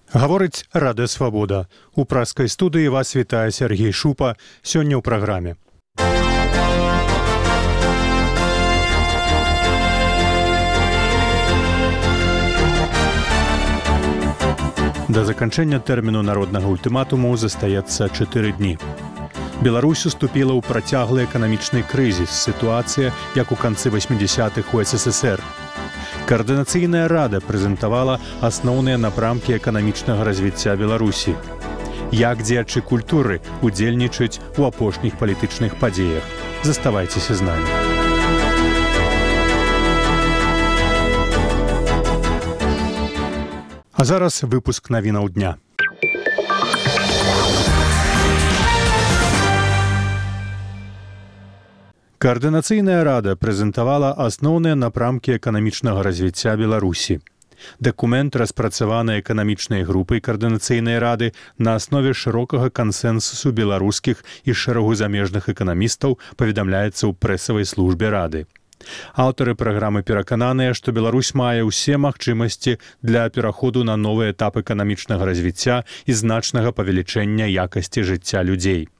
Гаворыць Радыё Свабода. У праскай студыі вас вітае Сергей Шупа. Сёння ў праграме. Да заканчэння тэрміну народнага ультыматуму застаецца 4 дні. Беларусь уступіла ў працяглы эканамічны крызіс, сітуацыя, як у канцы 80-х у СССР. Координаційная рада прэзентавала асноўныя напрамкі эканамічнага развіцця Беларусі. Як дзеячы культуры удзельнічаюць у апошніх палітычных падзеях. Заставайцеся з намі. А зараз выпуск навінаў дня. Координаційная рада прэзентавала асноўныя напрамкі эканамічнага развіцця Беларусі. Дакумент распрацаваны эканамічнай групай Координаційнай рады на аснове шырокага кансэнсусу беларускіх і шэрагу замежных эканамістаў, паведамляецца ў прэсавай службе рады. Аўтары праграмы перакананыя, што Беларусь мае ўсе магчымасці для пераходу на новы этап эканамічнага развіцця і значнага павелічэння якасці жыцця людзей.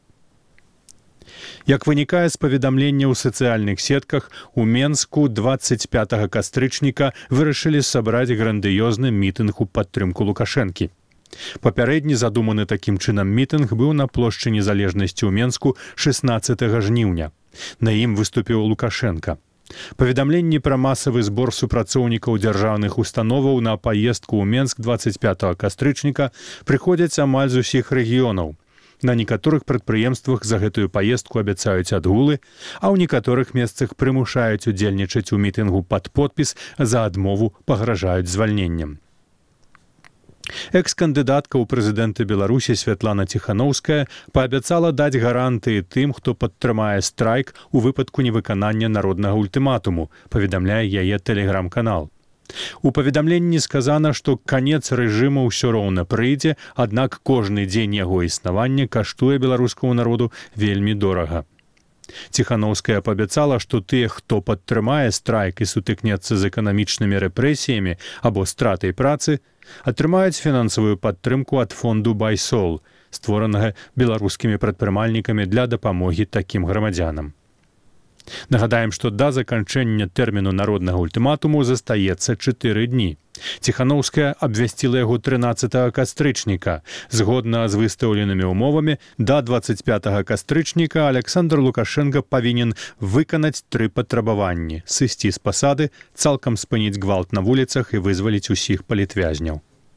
Як вынікае з паведамлення ў сацыяльных сетках, у Менску 25 кастрычніка вырашылі сабраць грандыёзны мітынг у падтрымку Лукашэнкі. Папярэдні задуманы такім чынам мітынг быў на плошчы Незалежнасці ў Менску 16 жніўня. На ім выступіў Лукашенка. Паведамленні пра масавы збор супрацоўнікаў дзяржаўных установаў на паездку ў Менск 25 кастрычніка прыходзяць амаль з усіх рэгіёнаў. На некаторых прадпрыемствах за гэтую паездку абяцаюць адгулы, а ў некаторых месцах прымушаюць удзельнічаць у мітынгу пад подпіс, за адмову пагражаюць звальненнем. Экс-кандыдатка ў прэзідэнты Беларусі Святлана Ціханаўская паабяцала даць гарантыі тым, хто падтрымае страйк у выпадку невыканання народнага ультыматуму, паведамляе яе тэлеграм-канал. У паведамленні сказана, што канец рэжыму ўсё роўна прыйдзе, аднак кожны дзень яго існавання каштуе беларускаму народу вельмі дорага. Ціханаўская паабяцала, што тыя, хто падтрымае страйк і сутыкнецца з эканамічнымі рэпрэсіямі або стратай працы, атрымаюць фінансавую падтрымку ад фонду «Байсол», створанага беларускімі прадпрымальнікамі для дапамогі такім грамадзянам. Нагадаем, што да заканчэння тэрміну народнага ультыматуму застаецца 4 дні. Ціханаўская абвясціла яго 13 кастрычніка. Згодна з выстаўленымі ўмовамі, да 25 кастрычніка Александр Лукашенка павінен выканаць 3 патрабаванні: сысці з пасады, цалкам спыніць гвалт на вуліцах і вызваліць усіх палітвязняў.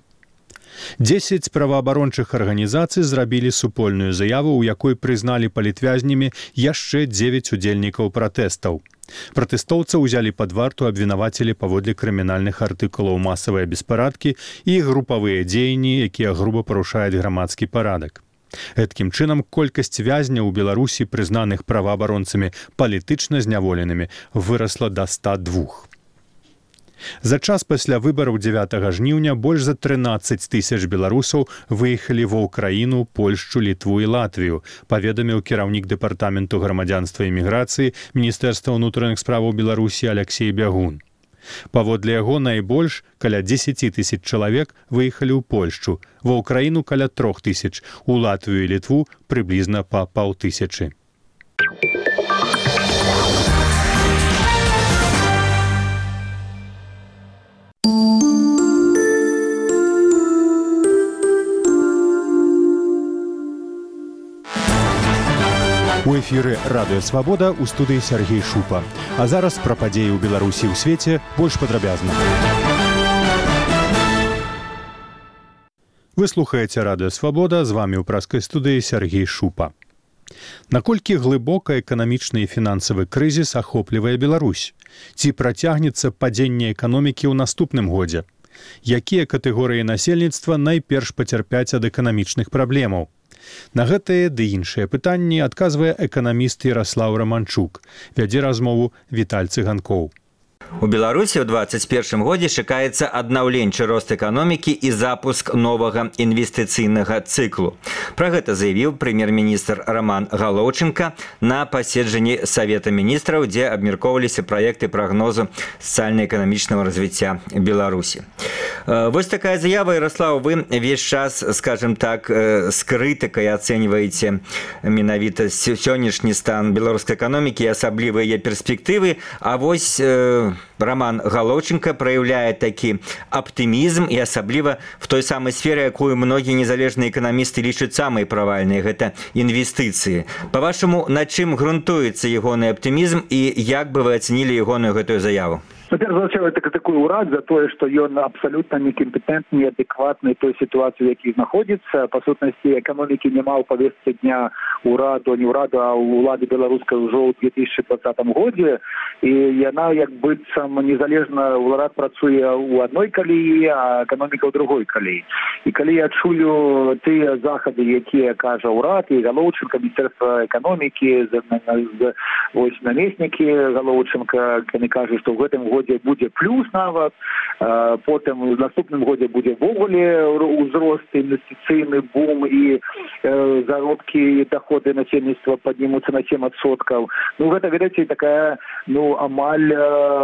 10 праваабарончых арганізацый зрабілі супольную заяву, у якой прызналі палітвязнямі яшчэ 9 удзельнікаў пратэстаў. Пратэстоўцаў узялі пад варту абвінавацілі паводле крымінальных артыкулаў масавыя беспарадкі і групавыя дзеянні, якія груба парушаюць грамадскі парадак. Гэткім чынам, колькасць вязняў у Беларусі, прызнаных праваабаронцамі палітычна зняволенымі, вырасла да 102. За час пасля выбараў 9 жніўня больш за 13 000 беларусаў выехалі ва ўкраіну, Польшчу, Літву і Латвію, паведаміў кіраўнік дэпартаменту грамадзянства і міграцыі Міністэрства ўнутраных справаў Беларусі Алексей Бягун. Паводле яго найбольш каля 10 000 чалавек выехалі ў Польшчу, ва ўкраіну каля 3 000, у Латвію і Літву прыблізна па 500. У эфіры Радыё Свабода, у студыі Сергей Шупа. А зараз пра падзеі ў Беларусі і ў свеце больш падрабязна. Вы слухаеце Радыё Свабода, з вамі ў праскай студыі Сергей Шупа. Наколькі глыбока эканамічны і фінансавы крызіс ахоплівае Беларусь? Ці працягнецца падзенне эканомікі ў наступным годзе? Якія катэгорыі насельніцтва найперш пацярпяць ад эканамічных праблемаў? На гэтыя ды іншыя пытанні адказвае эканаміст Яраслаў Раманчук. Вядзе размову Віталь Цыганкоў. У Беларусі ў 2021 годзе чакаецца аднаўленчы рост эканомікі і запуск новага інвестыцыйнага цыклу. Пра гэта заявіў прэм'ер-міністр Роман Галоўченко на паседжанні Савета міністраў, дзе абмяркоўваліся праекты прагнозу сацыяльна-эканамічнага развіцця Беларусі. Вось такая заява, Ярослав, вы весь час, скажем так, з крытыкай ацэньваеце менавіта сённяшні стан беларускай эканомікі і асабліва яе перспектывы, а вось Роман Галоўченко праяўляе такі аптымізм і асабліва в той самай сфере, якую многія незалежныя эканамісты лічаць самай правальнай, гэта інвестыцыі. Па-вашаму, на чым грунтуецца ягоны аптымізм і як бы вы ацэнілі ягоную гэтую заяву? Перш за ўсё, это такой урад за тое, што ён абсалютна некомпетентны, неадэкватны той сітуацыі, у якій знаходзіцца. Па сутнасці, эканомікі няма ў павестцы дня ураду, не ўраду, а ўлады беларускай ўжо ў 2020 годзе. І яна, як быццам, незалежна ўрад працуе ў адной калеі, а эканоміка ў другой калеі. І калі я чую тыя захады, якія кажа ўрад, і Галоўченко, Міністэрства эканомікі, вось намеснікі Галоўченко, яны кажуць, што ў гэтым годзе будзе плюс нават, потым у наступным годзе будзе ввогуле ўзрост, інвестыцыйны бум і заробкі і даходы насельніцтва паднімуцца на 7%. Ну, гэта, ведаеце, такая, ну, амаль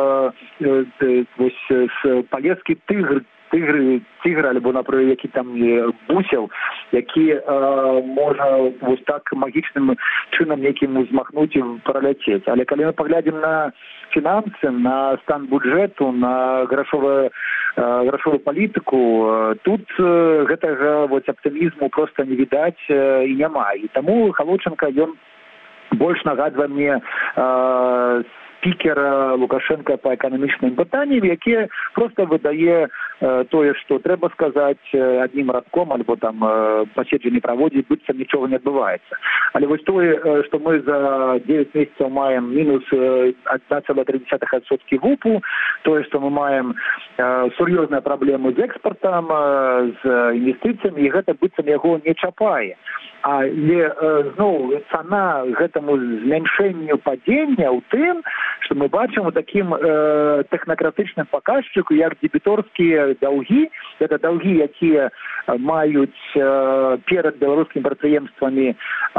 вось палескі тигр, альбо, наприклад, які там бусел, які можна ось так магічним чином яким змахнути і пролетіти. Але коли ми поглядимо на фінанси, на стан бюджету, на грошову політику, тут гэтага оптимізму просто не відаць і няма. І тому Галоўченко, ён больш нагадвае мне спікера Лукашенка по эканамічным пытанням, які просто выдае тое, што трэба сказаць адним радком, альбо там паседжанне праводзіць, быццам нічога не адбываецца. Але вось тое, што мы за 9 месяцаў маем мінус 1,3% ВУПу, тое, што мы маем сур'ёзныя праблемы з экспартам, з інвестыцыямі, і гэта быццам яго не чапае. Але зноў цана гэтаму змяншэнню падзення ў тым, што мы бачым у такім тэхнакратычным паказчыку, як дэбіторскія даўгі. Гэта даўгі, якія маюць перад беларускімі прадпрыемствамі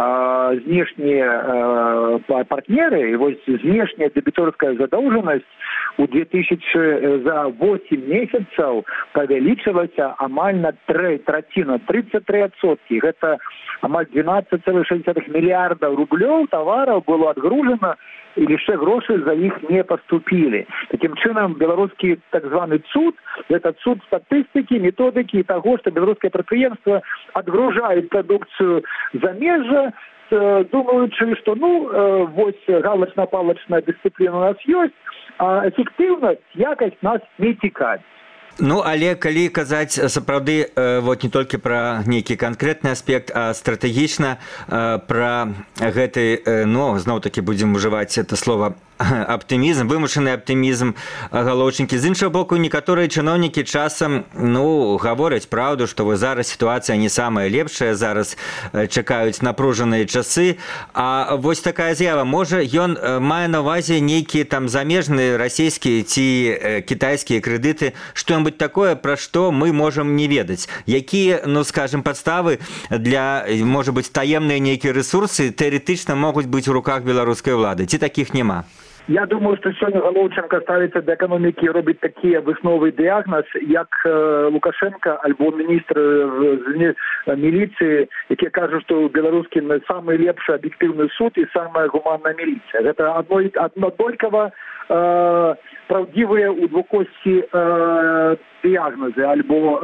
знешнія партнеры. І вось знешняя дэбіторская задоўжанасць за 8 месяцаў павялічылася амаль на траціну, 33%. Гэта амаль 12,6 мільярдаў рублёў тавараў было адгружана, і яшчэ грошы за іх не паступілі. Такім чынам, беларускі так званы цуд, гэта цуд статыстыкі, методыкі і таго, што беларускае прадпрыемства адгружаюць прадукцыю замежжа, думаючы, што вось галачна-палачная дысцыпліна у нас ёсць, а эфектыўнасць, якасць нас не цікавіць. Ну, але калі казаць сапраўды вот не толькі пра нейкі канкрэтны аспект, а стратэгічна пра гэты, зноў-такі будзем ужываць это слово аптымізм, вымушаны аптымізм Галоўченкі. З іншага боку, некаторыя чыноўнікі часам гавораць праўду, што зараз сітуацыя не самая лепшая, зараз чакаюць напружаныя часы. А вось такая з'ява, можа, ён мае на ўвазе нейкія там замежныя расійскія ці кітайскія крэдыты, што-небудзь такое, пра што мы можам не ведаць. Якія, скажем, падставы для, можа быць, таемныя нейкія рэсурсы тэарэтычна могуць быць у руках беларускай улады? Ці такіх няма? Я думаю, што сёння Галоўченко ставіцца да эканомікі і робіць такія высновы дыягназ, як Лукашенко альбо міністр міліцыі, якія кажуць, што беларускі самы лепшы аб'ектыўны суд і самая гуманная міліцыя. Гэта аднолькава праўдзівыя ў двукосці дыягназы альбо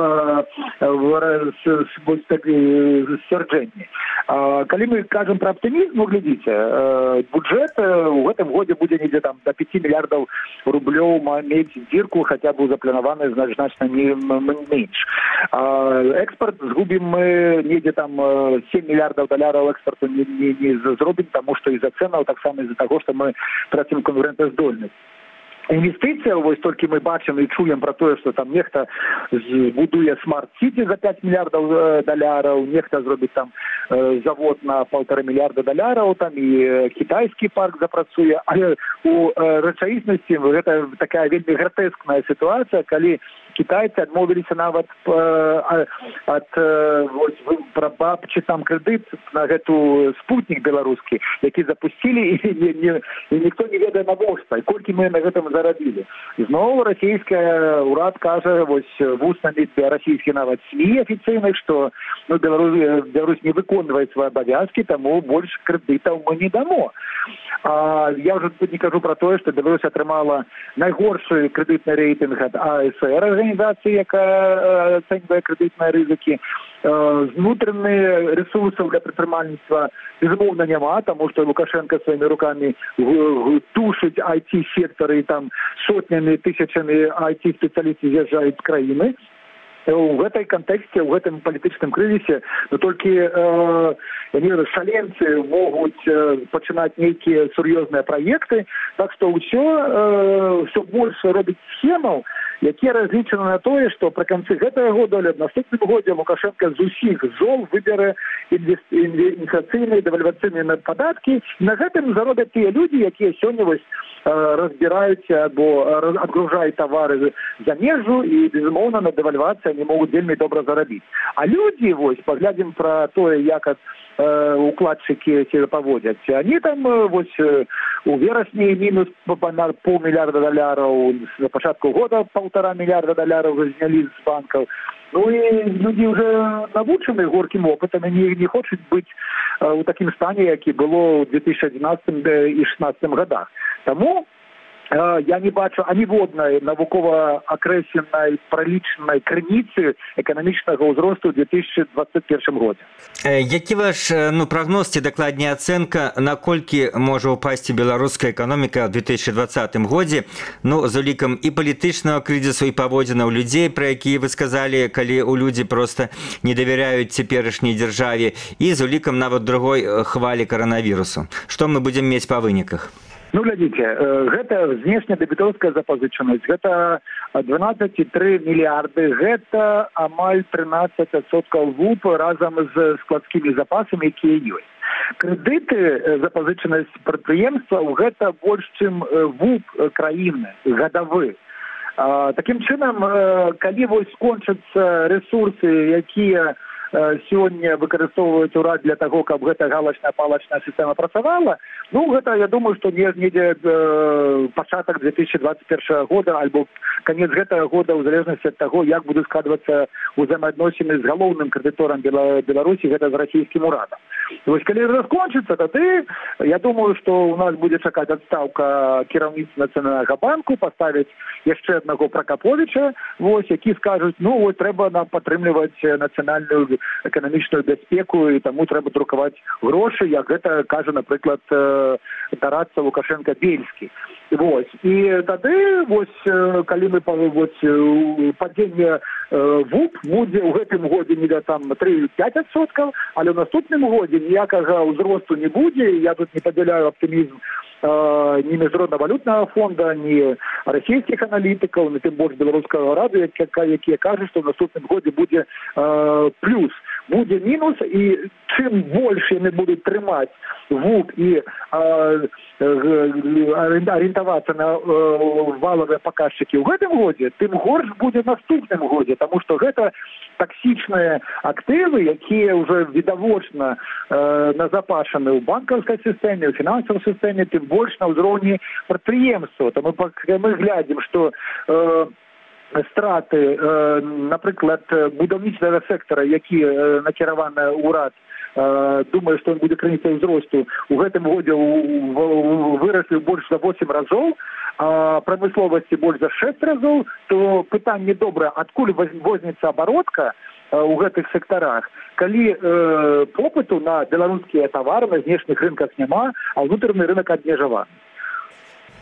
сцвярджэнні. Калі мы кажам пра аптымізм, глядзіце, бюджэт у гэтым годзе будзе недзе там до 5 мільярдаў рублёў мець дзірку, хаця б запланаваны значна менш. Экспорт згубім мы недзе там 7 мільярдаў даляраў экспорту не зробім, таму што і-за цэнаў, таксама і-за таго, што мы трацім конкурэнтаздольнасць. інвестыцыя, вось толькі мы бачым і чуем про тое, што там нехта будуе смарт-сіці за 5 мільярдаў даляраў, нехта зробіць там завод на 1,5 мільярда даляраў, там і кітайскі парк запрацуе, але у рэчаіснасці гэта такая вельмі гратэскная сітуацыя, калі китайцы адмовіліся нават ад прабабчы там крэдыт на гэту спутнік беларускі, які запусцілі і ніхто не ведае навошта, колькі мы на гэтым зарабілі. Зноў расійская ўрад кажа вось вуснамі расійскі нават СМІ афіцыйных, што Беларусь не выконвае свае абавязкі, таму больш крэдытаў мы не дамо. Я ўжо тут не кажу про тое, што Беларусь атрымала найгоршы крэдытны рэйтынг ад АСР, арганізацыі, якая ацэньвае крэдытныя рызыкі. Внутренніх ресурсаў для прадпрымальніцтва безумоўна няма, таму што Лукашенко сваімі рукамі тушыць IT-сектары, і там сотнямі, тысячамі IT-спецыялістаў з'язджаюць з краіны. У гэтай кантэксце, у гэтым палітычным крызісе толькі шаленцы могуць пачынаць нейкія сур'ёзныя праекты, так што ўсё больш робіць схемаў, якія разлічаны на тое, што пры канцы гэтага года, але в наступным годзе Лукашенко з усіх зол выбере інфляцыйныя, дэвальвацыйныя падаткі. На гэтым заробяць тыя людзі, якія сёння вось разбіраюць або адгружаюць тавары за межу, і, безумоўна, на дэвальвацыі они могуць вельмі добра зарабіць. А людзі, вось, паглядзім пра тое, як укладчыкі себе паводзяць. Они там вось у верасні мінус $500 мільярда даляраў, з пачатку года $1,5 мільярда даляраў знялі з банкаў. Ну і людзі уже навучаны горкім опытам, і не хочуць быць у такім стане, які было ў 2011 і 2016 годах. Таму я не бачу аніводнай навукова акрэсленай пралічанай крыніцы эканамічнага ўзросту ў 2021 годзе. Які ваш прагноз ці дакладней ацэнка, наколькі можа ўпасці беларуская эканоміка ў 2020 годзе, з улікам і палітычнага крызісу, і паводзінаў людзей, пра якія вы сказалі, калі ў людзі проста не давяряюць цяперашняй дзяржаве, і з улікам нават другой хвалі каранавірусу? Што мы будзем мець па выніках? Глядзіце, гэта знешнедэбітоўская запазычанасць, гэта 12,3 мільярды, гэта амаль 13% ВУП разам з складскімі запасамі, якія ёсць. Крэдыты, запазычанасць прадпрыемстваў, гэта больш, чым ВУП краіны, гадавы. Такім чынам, калі вось скончацца рэсурсы, якія сёння выкарыстоўваюць урад для таго, каб гэта галачна-палачная сістэма працавала, гэта, я думаю, што недзе пачатак 2021 года альбо канец гэтага года, ў залежнасці ад таго, як будуць складвацца ўзаемаадносіны з галоўным крэдыторам Беларусі, гэта з расійскім урадам. Вось калі раскончыцца, тады я думаю, што у нас будзе чакаць адстаўка кіраўніцтва Нацыянальнага банку, паставіць яшчэ аднаго Пракаповіча, які скажуць, трэба нам падтрымліваць нацыянальную эканамічную бяспеку, і таму трэба друкаваць грошы, як гэта кажа, напрыклад, дарадца Лукашенко-Бельскі. І тады, калі мы падзенне ВУП будзе ў гэтым годзе не там 3-5%, але ў наступным годзе ніякага ўзросту не будзе. Я тут не падзяляю аптымізм ні Міжнароднага валютнага фонда, ні расійскіх аналітыкаў, ні тым больш беларускага раду, якія кажуць, што ў наступным годзе будзе плюс. Будзе мінус, і чым больш яны будуць трымаць ВУП і арыентавацца на валавыя паказчыкі ў гэтым годзе, тым горш будзе ў наступным годзе, таму што гэта таксічныя актывы, якія ўжо відавочна назапашаны ў банкаўскай сістэме, ў фінансавай сістэме, тым больш на ўзроўні прадпрыемства. Таму мы глядзім, што страты, напрыклад, будаўнічнага сектара, які накіраваны ўрад, думаю, што ён будзе крыніцай ўзросту, у гэтым годзе выраслі больш за 8 разоў, а прамысловасці больш за 6 разоў, то пытанне добра, адкуль возьмецца абаротка у гэтых сектарах, калі попыту на беларускія тавары на знешніх рынках няма, а ўнутраны рынок абмежаваны.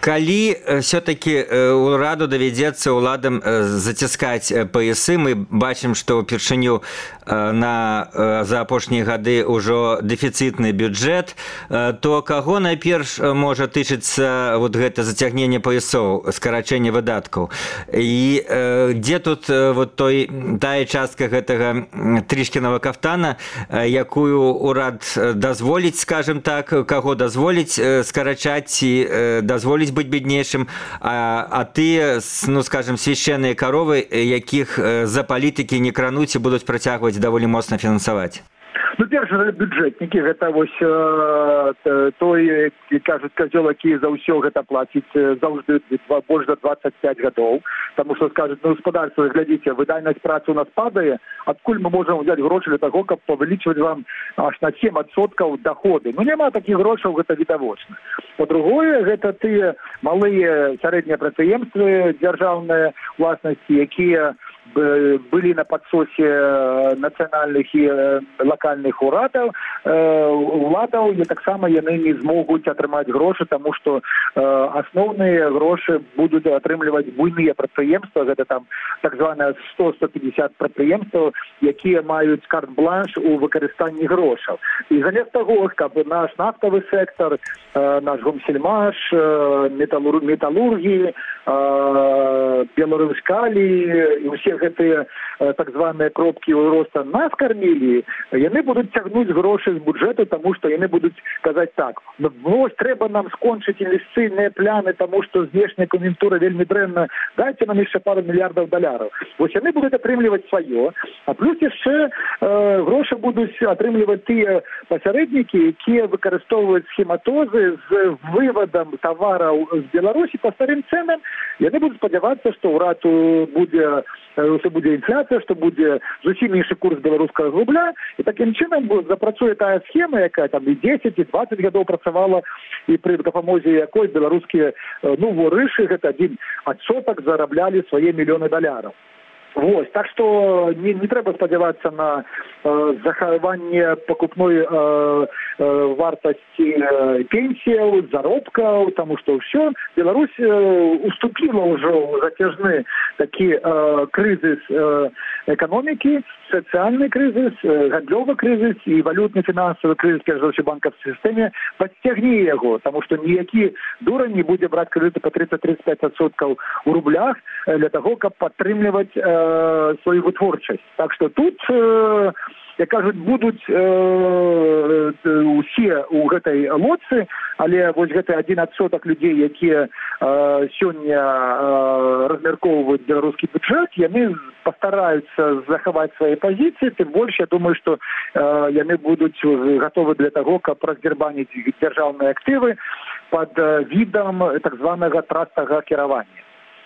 Калі все-таки ураду давядзецца ўладам заціскаць паясы, мы бачым, што ўпершыню за апошнія гады ўжо дэфіцытны бюджэт, то каго найперш можа тычыцца вот гэта зацягненне паясоў, скарачэнне выдаткаў? І дзе тут вот тая частка гэтага трішкінага кафтана, якую урад дазволіць, скажем так, каго дазволіць скарачаць ці дазволіць быць беднейшым, а тыя, ну, скажем, священныя каровы, якіх за палітыкі не крануць і будуць працягваць даволі моцна фінансаваць? Ну, першыя бюджэтнікі, гэта вось той, кажуць, козёл, які за ўсё гэта плаціць заўжды больш за 25 гадоў, таму што скажуць, ну, гаспадарства, глядзіце, выдайнасць працы у нас падае, адкуль мы можам взять грошы для таго, каб павялічваць вам аж на 7% доходы. Ну, няма такіх грошаў, гэта відавочна. По-другое, гэта тыя малыя сярэднія прадпрыемствы дзяржаўныя ўласнасці, якія были на подсосе национальных и локальных уладаў, и таксама яны не змогуць атрымаць грошы, тому что основные грошы будут атрымліваць буйныя прадпрыемствы, гэта там так званая 100-150 прадпрыемстваў, якія маюць карт-бланш у выкарыстанні грошаў. І замест того, каб наш нафтавы сектор, наш гомсельмаш, металлургии, беларускалі і ўсе гэтыя так званыя кропкі роста нас кормілі, яны будуць цягнуць грошы з бюджэту, таму што яны будуць казаць так, вось трэба нам скончыць інвестыцыйныя пляны, таму што знешняя кан'юнктура вельмі дрэнна, дайце нам яшчэ пару мільярдаў даляраў. Вось яны будуць атрымліваць сваё, а плюс яшчэ грошы будуць атрымліваць тыя пасярэднікі, якія выкарыстоўваюць схематозы з вывадам тавараў з Беларусі па старым цэнам. Яны будуць спадзявацца, што ўрад будзе інфляцыя, што будзе зусім іншы курс беларускага рубля, і такім чынам запрацуе тая схема, якая там і 10, і 20 гадоў працавала, і пры дапамозе якой беларускія ворышы, гэта 1% зараблялі свае мільёны даляраў. Вось, так што не трэба спадзявацца на захаванне пакупной вартасці пенсіяў, заробкаў, таму што ўсё, Беларусь уступіла ўжо ў зацяжны такі крызіс эканомікі, сацыяльны крызіс, гандлёвы крызіс і валютны фінансавы крызіс, перш за ўсё банкаўскай сістэме, падцягне яго, таму што ніякі дурань не будзе браць крэдыты па 30-35% у рублях для таго, каб падтрымліваць свою вытворчасць. Так што тут, як кажуць, будуць усе ў гэтай лодцы, але вось гэты 1% людзей, якія сёння размяркоўваюць беларускі бюджэт, яны пастараюцца захаваць свае пазіцыі, тым больш, я думаю, што яны будуць гатовы для таго, каб раздзярбаніць дзяржаўныя актывы пад відам так званага трастага кіравання.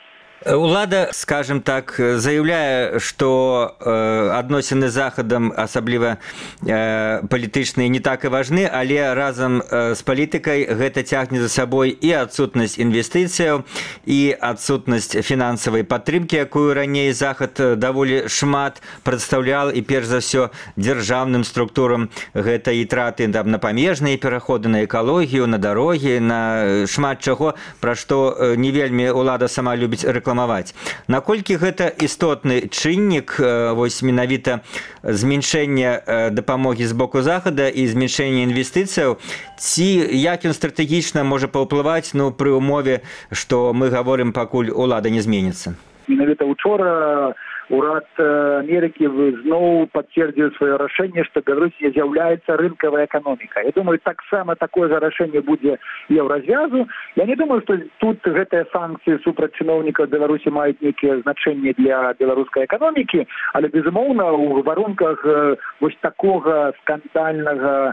Улада, скажем так, заявляе, што адносіны з Захадам, асабліва палітычныя, не так і важны, але разам з палітыкай гэта цягне за сабой і адсутнасць інвестыцыяў, і адсутнасць фінансавай падтрымкі, якую раней Захад даволі шмат прадстаўлял, і перш за ўсё дзяржаўным структурам гэта і траты там на памежныя пераходы, на экалогію, на дарогі, на шмат чаго, пра што не вельмі улада сама любіць рэкламаваць. Наколькі гэта істотны чыннік, вось менавіта зменшэння дапамогі з боку Захада і зменшэння інвестыцыяў, ці як ён стратэгічна можа паўплываць, пры умове, што мы гаворым, пакуль улада не зменіцца? Менавіта учора урад Америки зноў пацвердзіў сваё рашэнне, што Беларусь не з'яўляецца рынкавай эканомікай. Я думаю, таксама такое же рашэнне будзе еўразвязу. Я не думаю, што тут гэтыя санкцыі супраць чыноўнікаў Беларусі маюць нейкае значэнне для беларускай эканомікі, але, безумоўна, у варунках вось такога скандальнага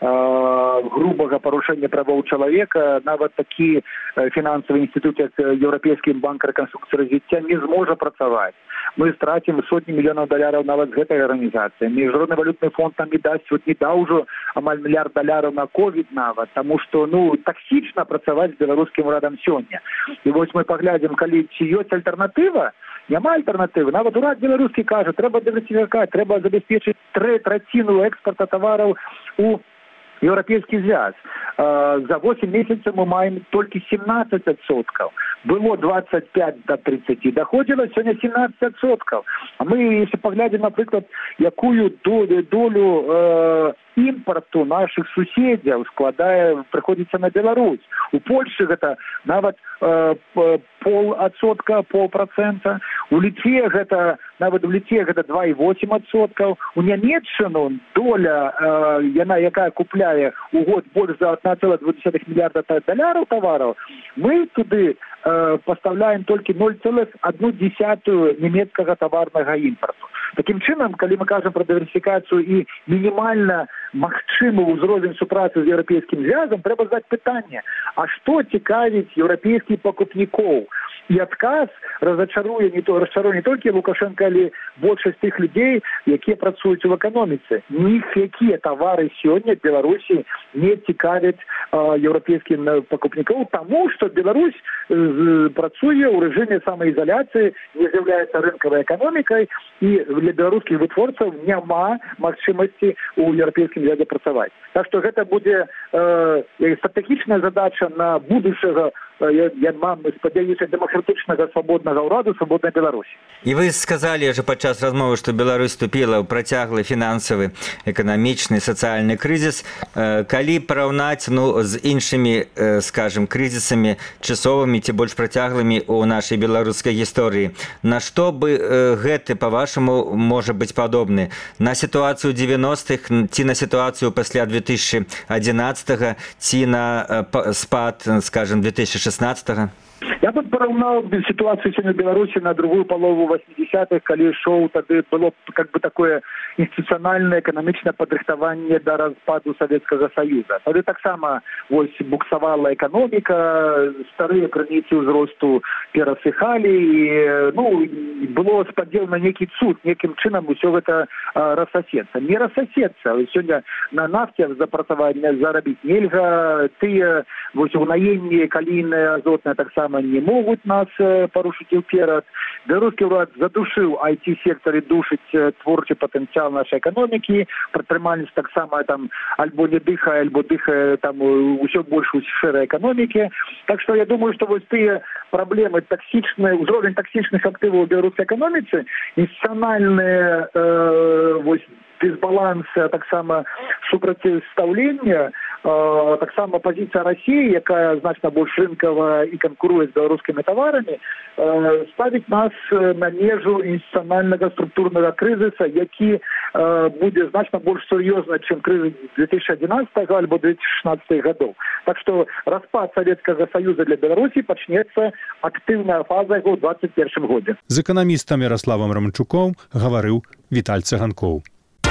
грубага парушэння правоў чалавека нават такі фінансавы інстытут, як Еўрапейскі банк рэканструкцыі развіцця, не зможа працаваць. Мы страцім сотні мільёнаў даляраў нават з гэтай арганізацыі. Міжнародны валютны фонд нам не дасць, не даў ужо амаль мільярд даляраў на ковід нават, таму што таксічна працаваць з беларускім урадам сёння. І вось мы паглядзім, калі ці ёсць альтэрнатыва, няма альтэрнатывы. Нават урад беларускі кажа, трэба дыверсіфікаваць, трэба забяспечыць траціну экспарта тавараў у Европейский связь. За 8 месяцев мы маем только 17%. Было 25 до 30, доходило сегодня 17%. А мы, если поглядим, например, якую долю импорту наших суседзяў приходится на Беларусь. У Польши это нават 0,5%, у Литве это нават в Литве это 2,8%, у Нямецчыну доля, яна якая купляе у год больше за 1,2 миллиарда долларов товаров, мы туды поставляем только 0,1 немецкого товарного импорту. Таким чином, когда мы кажем про диверсификацию и минимально магчымы ўзровень супрацы з Еўрапейскім звязам, трэба задаць пытанне, а што цікавіць еўрапейскіх пакупнікоў? И отказ расчаруе не только Лукашенко, але большасць тых людей, якія працуюць у эканоміцы. Никакие товары сегодня в Беларуси не цікавяць еўрапейскім пакупнікоў, тому что Беларусь працуе ў режиме самоизоляции, не является рынковой экономикой, и для белорусских вытворцаў няма магчымасці у еўрапейскім звязе працаваць. Так что это будет стратегічная задача на будущего, я спадзяюся, демократичного свободного ўраду, свободной Беларуси. И вы сказали же подчас размовы, что Беларусь вступила в працяглый финансовый, экономичный, социальный кризис. Калі параўнаць з іншымі, скажем, кризисами часовыми, ці больш працяглымі у нашей беларускай гісторыі, на што бы гэты, по-вашаму, можа быць падобны? На ситуацию 90-х, ці на ситуацию пасля 2011-го, ці на спад, скажем, 2016-го? Я бы параўнаў ситуацию сегодня в Беларуси на другую полову 80-х, калі шоу тады было как бы такое институциональное экономичное подрыхтаванне до распаду Советского Союза. Тады таксама буксавала экономика, старые крыніцы ўзросту перасыхалі, і было спадзелана нейкі цуд, неким чынам усё гэта рассасецца. Не рассасецца. Сегодня на нафте запрацаванне зарабіць нельга, тыя унаенні калійныя, азотныя таксама не могут нас порушить вперед. Белорусский урад задушил IT-сектор и душить творчий потенциал нашей экономики. Предпринимательство так само там альбо не дыхая, альбо дыхая там все больше в сфере экономики. Так что я думаю, что вот те проблемы токсичные, уровень токсичных активов в белорусской экономике, институциональные дисбаланс, так само супрацьстаўлення, так само позиция России, якая значно больше рынкова и конкурует с белорусскими товарами, ставить нас на межу институционального структурного кризиса, який будет значно больше серьезно, чем кризис 2011 альбо 2016 годов. Так что распад Советского Союза для Беларуси начнется активная фаза его в 2021 году. З эканамістам Ярославом Рамчуком говорил Віталь Цыганкоў.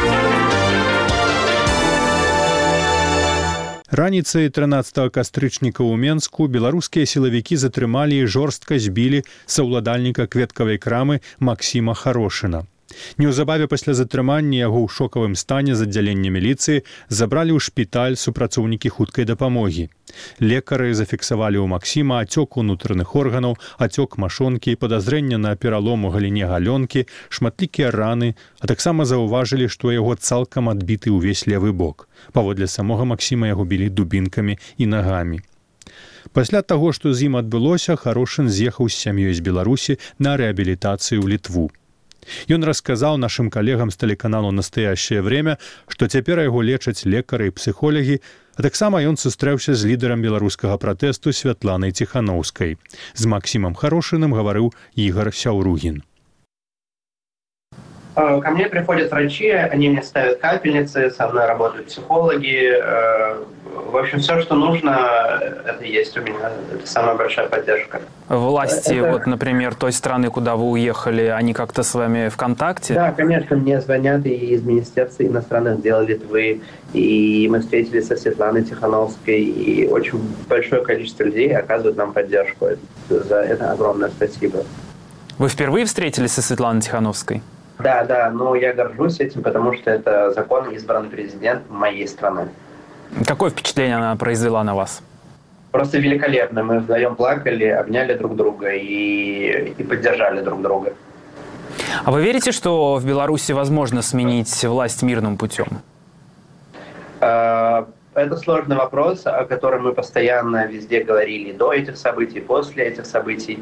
Раніцай 13 кастрычніка ў Менску беларускія сілавікі затрымалі і жорстка збілі саўладальніка кветкавай крамы Максіма Харошына. Неўзабаве пасля затрымання яго ў шокавым стане з аддзялення міліцыі забралі ў шпіталь супрацоўнікі хуткай дапамогі. Лекары зафіксавалі ў Максіма ацёк унутраных органаў, ацёк машонкі, падазрэння на пералом у галіне галёнкі, шматлікія раны, а таксама заўважылі, што яго цалкам адбіты ўвесь левы бок. Паводле самога Максіма яго білі дубінкамі і нагамі. Пасля таго, што з ім адбылося, Харошын з'ехаў з сям'ёй з Беларусі на рэабілітацыю ў Літву. Ён расказаў нашым калегам з тэлеканалу «Настоящее время», што цяпер яго лечаць лекары і псіхолагі, а таксама ён сустрэўся з лідарам беларускага пратэсту Святланай Ціханаўскай. З Максімам Харошыным гаварыў Ігор Сяўругін. Ко мне приходят врачи, они мне ставят капельницы, со мной работают психологи. В общем, все, что нужно, это есть у меня. Это самая большая поддержка. Власти, вот, например, той страны, куда вы уехали, они как-то с вами в контакте? Да, конечно, мне звонят и из Министерства иностранных дел Литвы, и мы встретились со Светланой Тихановской, и очень большое количество людей оказывают нам поддержку. За это огромное спасибо. Вы впервые встретились со Светланой Тихановской? Да, но я горжусь этим, потому что это законно избранный президент моей страны. Какое впечатление она произвела на вас? Просто великолепно. Мы вдвоем плакали, обняли друг друга и поддержали друг друга. А вы верите, что в Беларуси возможно сменить власть мирным путем? Это сложный вопрос, о котором мы постоянно везде говорили до этих событий, после этих событий.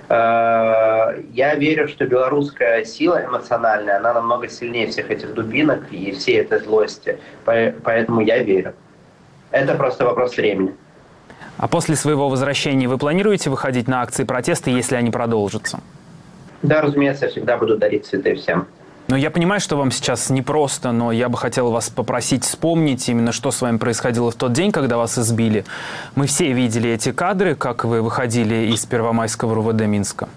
Я верю, что белорусская сила эмоциональная, она намного сильнее всех этих дубинок и всей этой злости. Поэтому я верю. Это просто вопрос времени. А после своего возвращения вы планируете выходить на акции протеста, если они продолжатся? Да, разумеется, я всегда буду дарить цветы всем. Но я понимаю, что вам сейчас непросто, но я бы хотел вас попросить вспомнить именно, что с вами происходило в тот день, когда вас избили. Мы все видели эти кадры, как вы выходили из Первомайского РУВД Минска.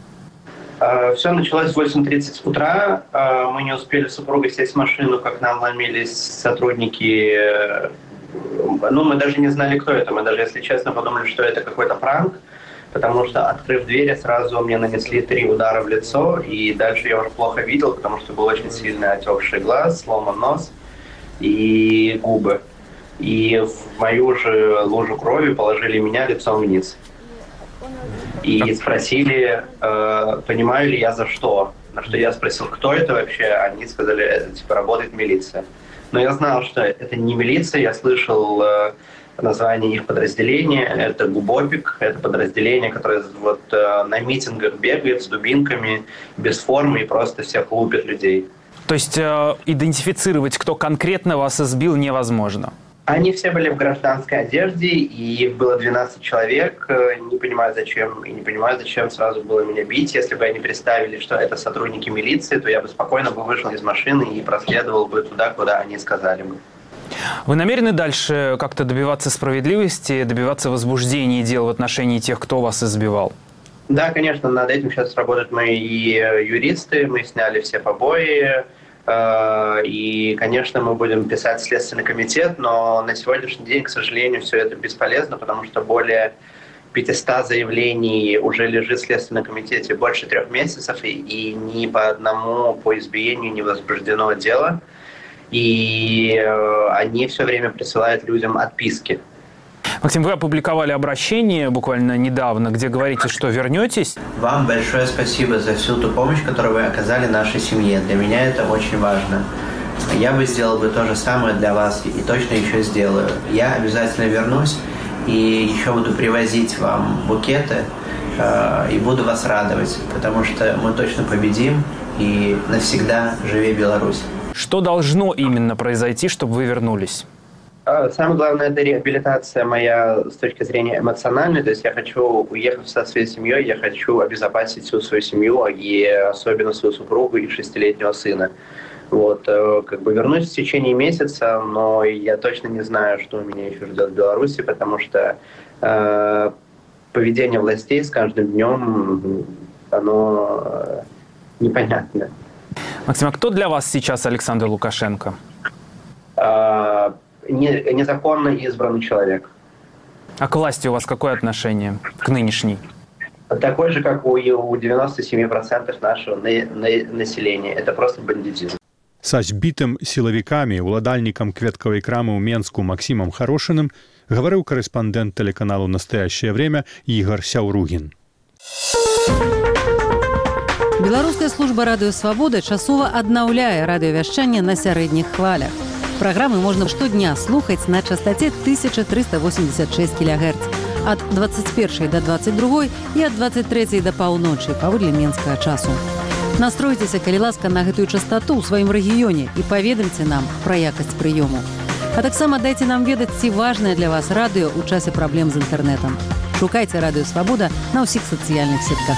Все началось в 8:30 утра. Мы не успели с супругой сесть в машину, как нам ломились сотрудники. Мы даже не знали, кто это. Мы даже, если честно, подумали, что это какой-то пранк. Потому что, открыв двери, сразу мне нанесли 3 удара в лицо, и дальше я уже плохо видел, потому что был очень сильно отекший глаз, сломан нос и губы. И в мою же лужу крови положили меня лицом вниз. И спросили, понимаю ли я за что. На что я спросил, кто это вообще. Они сказали, это работает милиция. Но я знал, что это не милиция, я слышал название их подразделения. Это ГУБОПИК, это подразделение, которое на митингах бегает с дубинками, без формы и просто всех лупит людей. То есть идентифицировать, кто конкретно вас избил, невозможно? Они все были в гражданской одежде, и их было 12 человек. Не понимаю, зачем сразу было меня бить. Если бы они представили, что это сотрудники милиции, то я бы спокойно вышел из машины и проследовал бы туда, куда они сказали бы. Вы намерены дальше как-то добиваться справедливости, добиваться возбуждения дел в отношении тех, кто вас избивал? Да, конечно, над этим сейчас работают мои юристы. Мы сняли все побои. И, конечно, мы будем писать в Следственный комитет, но на сегодняшний день, к сожалению, все это бесполезно, потому что более 500 заявлений уже лежит в Следственном комитете больше 3 месяцев, и ни по одному по избиению не возбуждено дело. И они все время присылают людям отписки. Максим, вы опубликовали обращение буквально недавно, где говорите, что вернетесь. Вам большое спасибо за всю ту помощь, которую вы оказали нашей семье. Для меня это очень важно. Я бы сделал бы то же самое для вас и точно еще сделаю. Я обязательно вернусь и еще буду привозить вам букеты и буду вас радовать, потому что мы точно победим и навсегда живи Беларусь. Что должно именно произойти, чтобы вы вернулись? Самое главное, это реабилитация моя с точки зрения эмоциональной. То есть я хочу, уехав со своей семьей, я хочу обезопасить всю свою семью, и особенно свою супругу и 6-летнего сына. Вернусь в течение месяца, но я точно не знаю, что у меня еще ждет в Беларуси, потому что поведение властей с каждым днем, оно непонятно. Максим, а кто для вас сейчас Александр Лукашенко? Незаконно избранный человек. А к власти у вас какое отношение, к нынешней? Такой же, как у 97% нашего населения. Это просто бандитизм. Са збітым сілавікамі, уладальнікам кветкавай крамы ў Менску Максімам Харошыным гаварыў корэспандэнт тэлеканалу «Настоящее время» Ігор Сяўругін. Беларуская служба радыё «Свабода» часова аднаўляе радыёвяшчанне на сярэдніх хвалях. Праграмы можна штодня слухаць на частоце 1386 кГц ад 21 до 22 і ад 23 до паўночы паводле менскага часу. Настройцеся, калі ласка, на гэтую частоту ў сваім рэгіёне і паведамце нам пра якасць прыёму. А таксама дайце нам ведаць, ці важнае для вас радыё ў часе праблем з інтэрнэтам. Шукайце радыё «Свабода» на ўсіх сацыяльных сетках.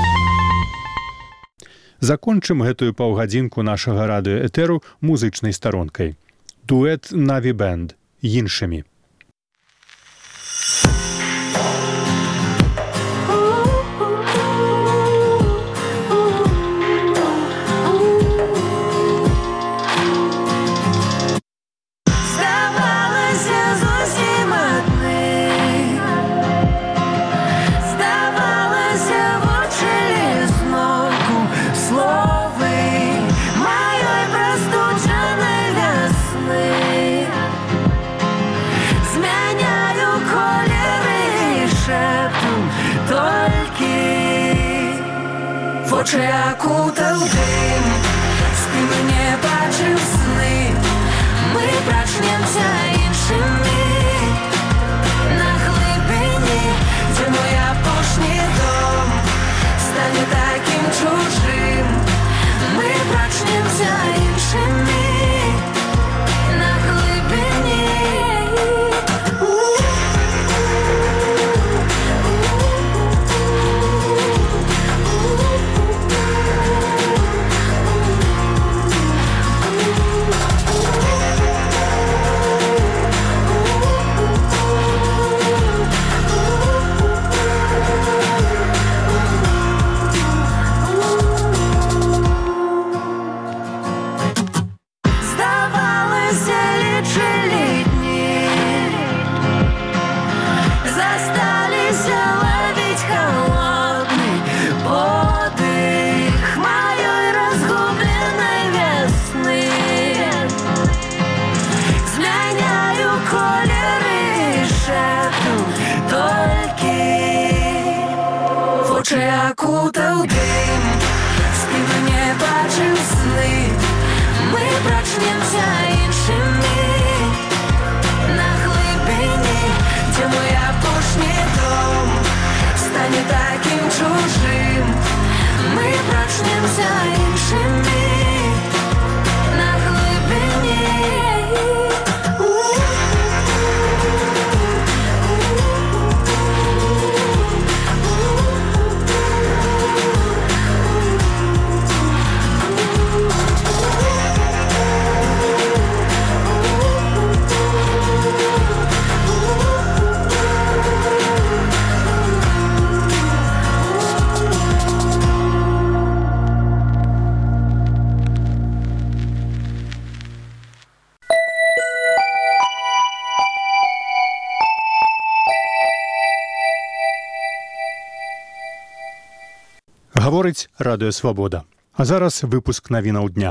Закончым гэтую паўгадзінку нашага радыёэтэру музычнай старонкай. Дуэт «Наві Бэнд» іншымі. Вочы акутаў дым, спіну не бачыў сны, мы прачнемся іншым вочы акутаў дым, спіну не бачыў сны. Мы прачнемся іншымі на глыбіні, дзе мой апошні дом стане такім чужым. Мы прачнемся іншымі на глыбіні. Гаворыць радыё Свабода. А зараз выпуск навінаў дня.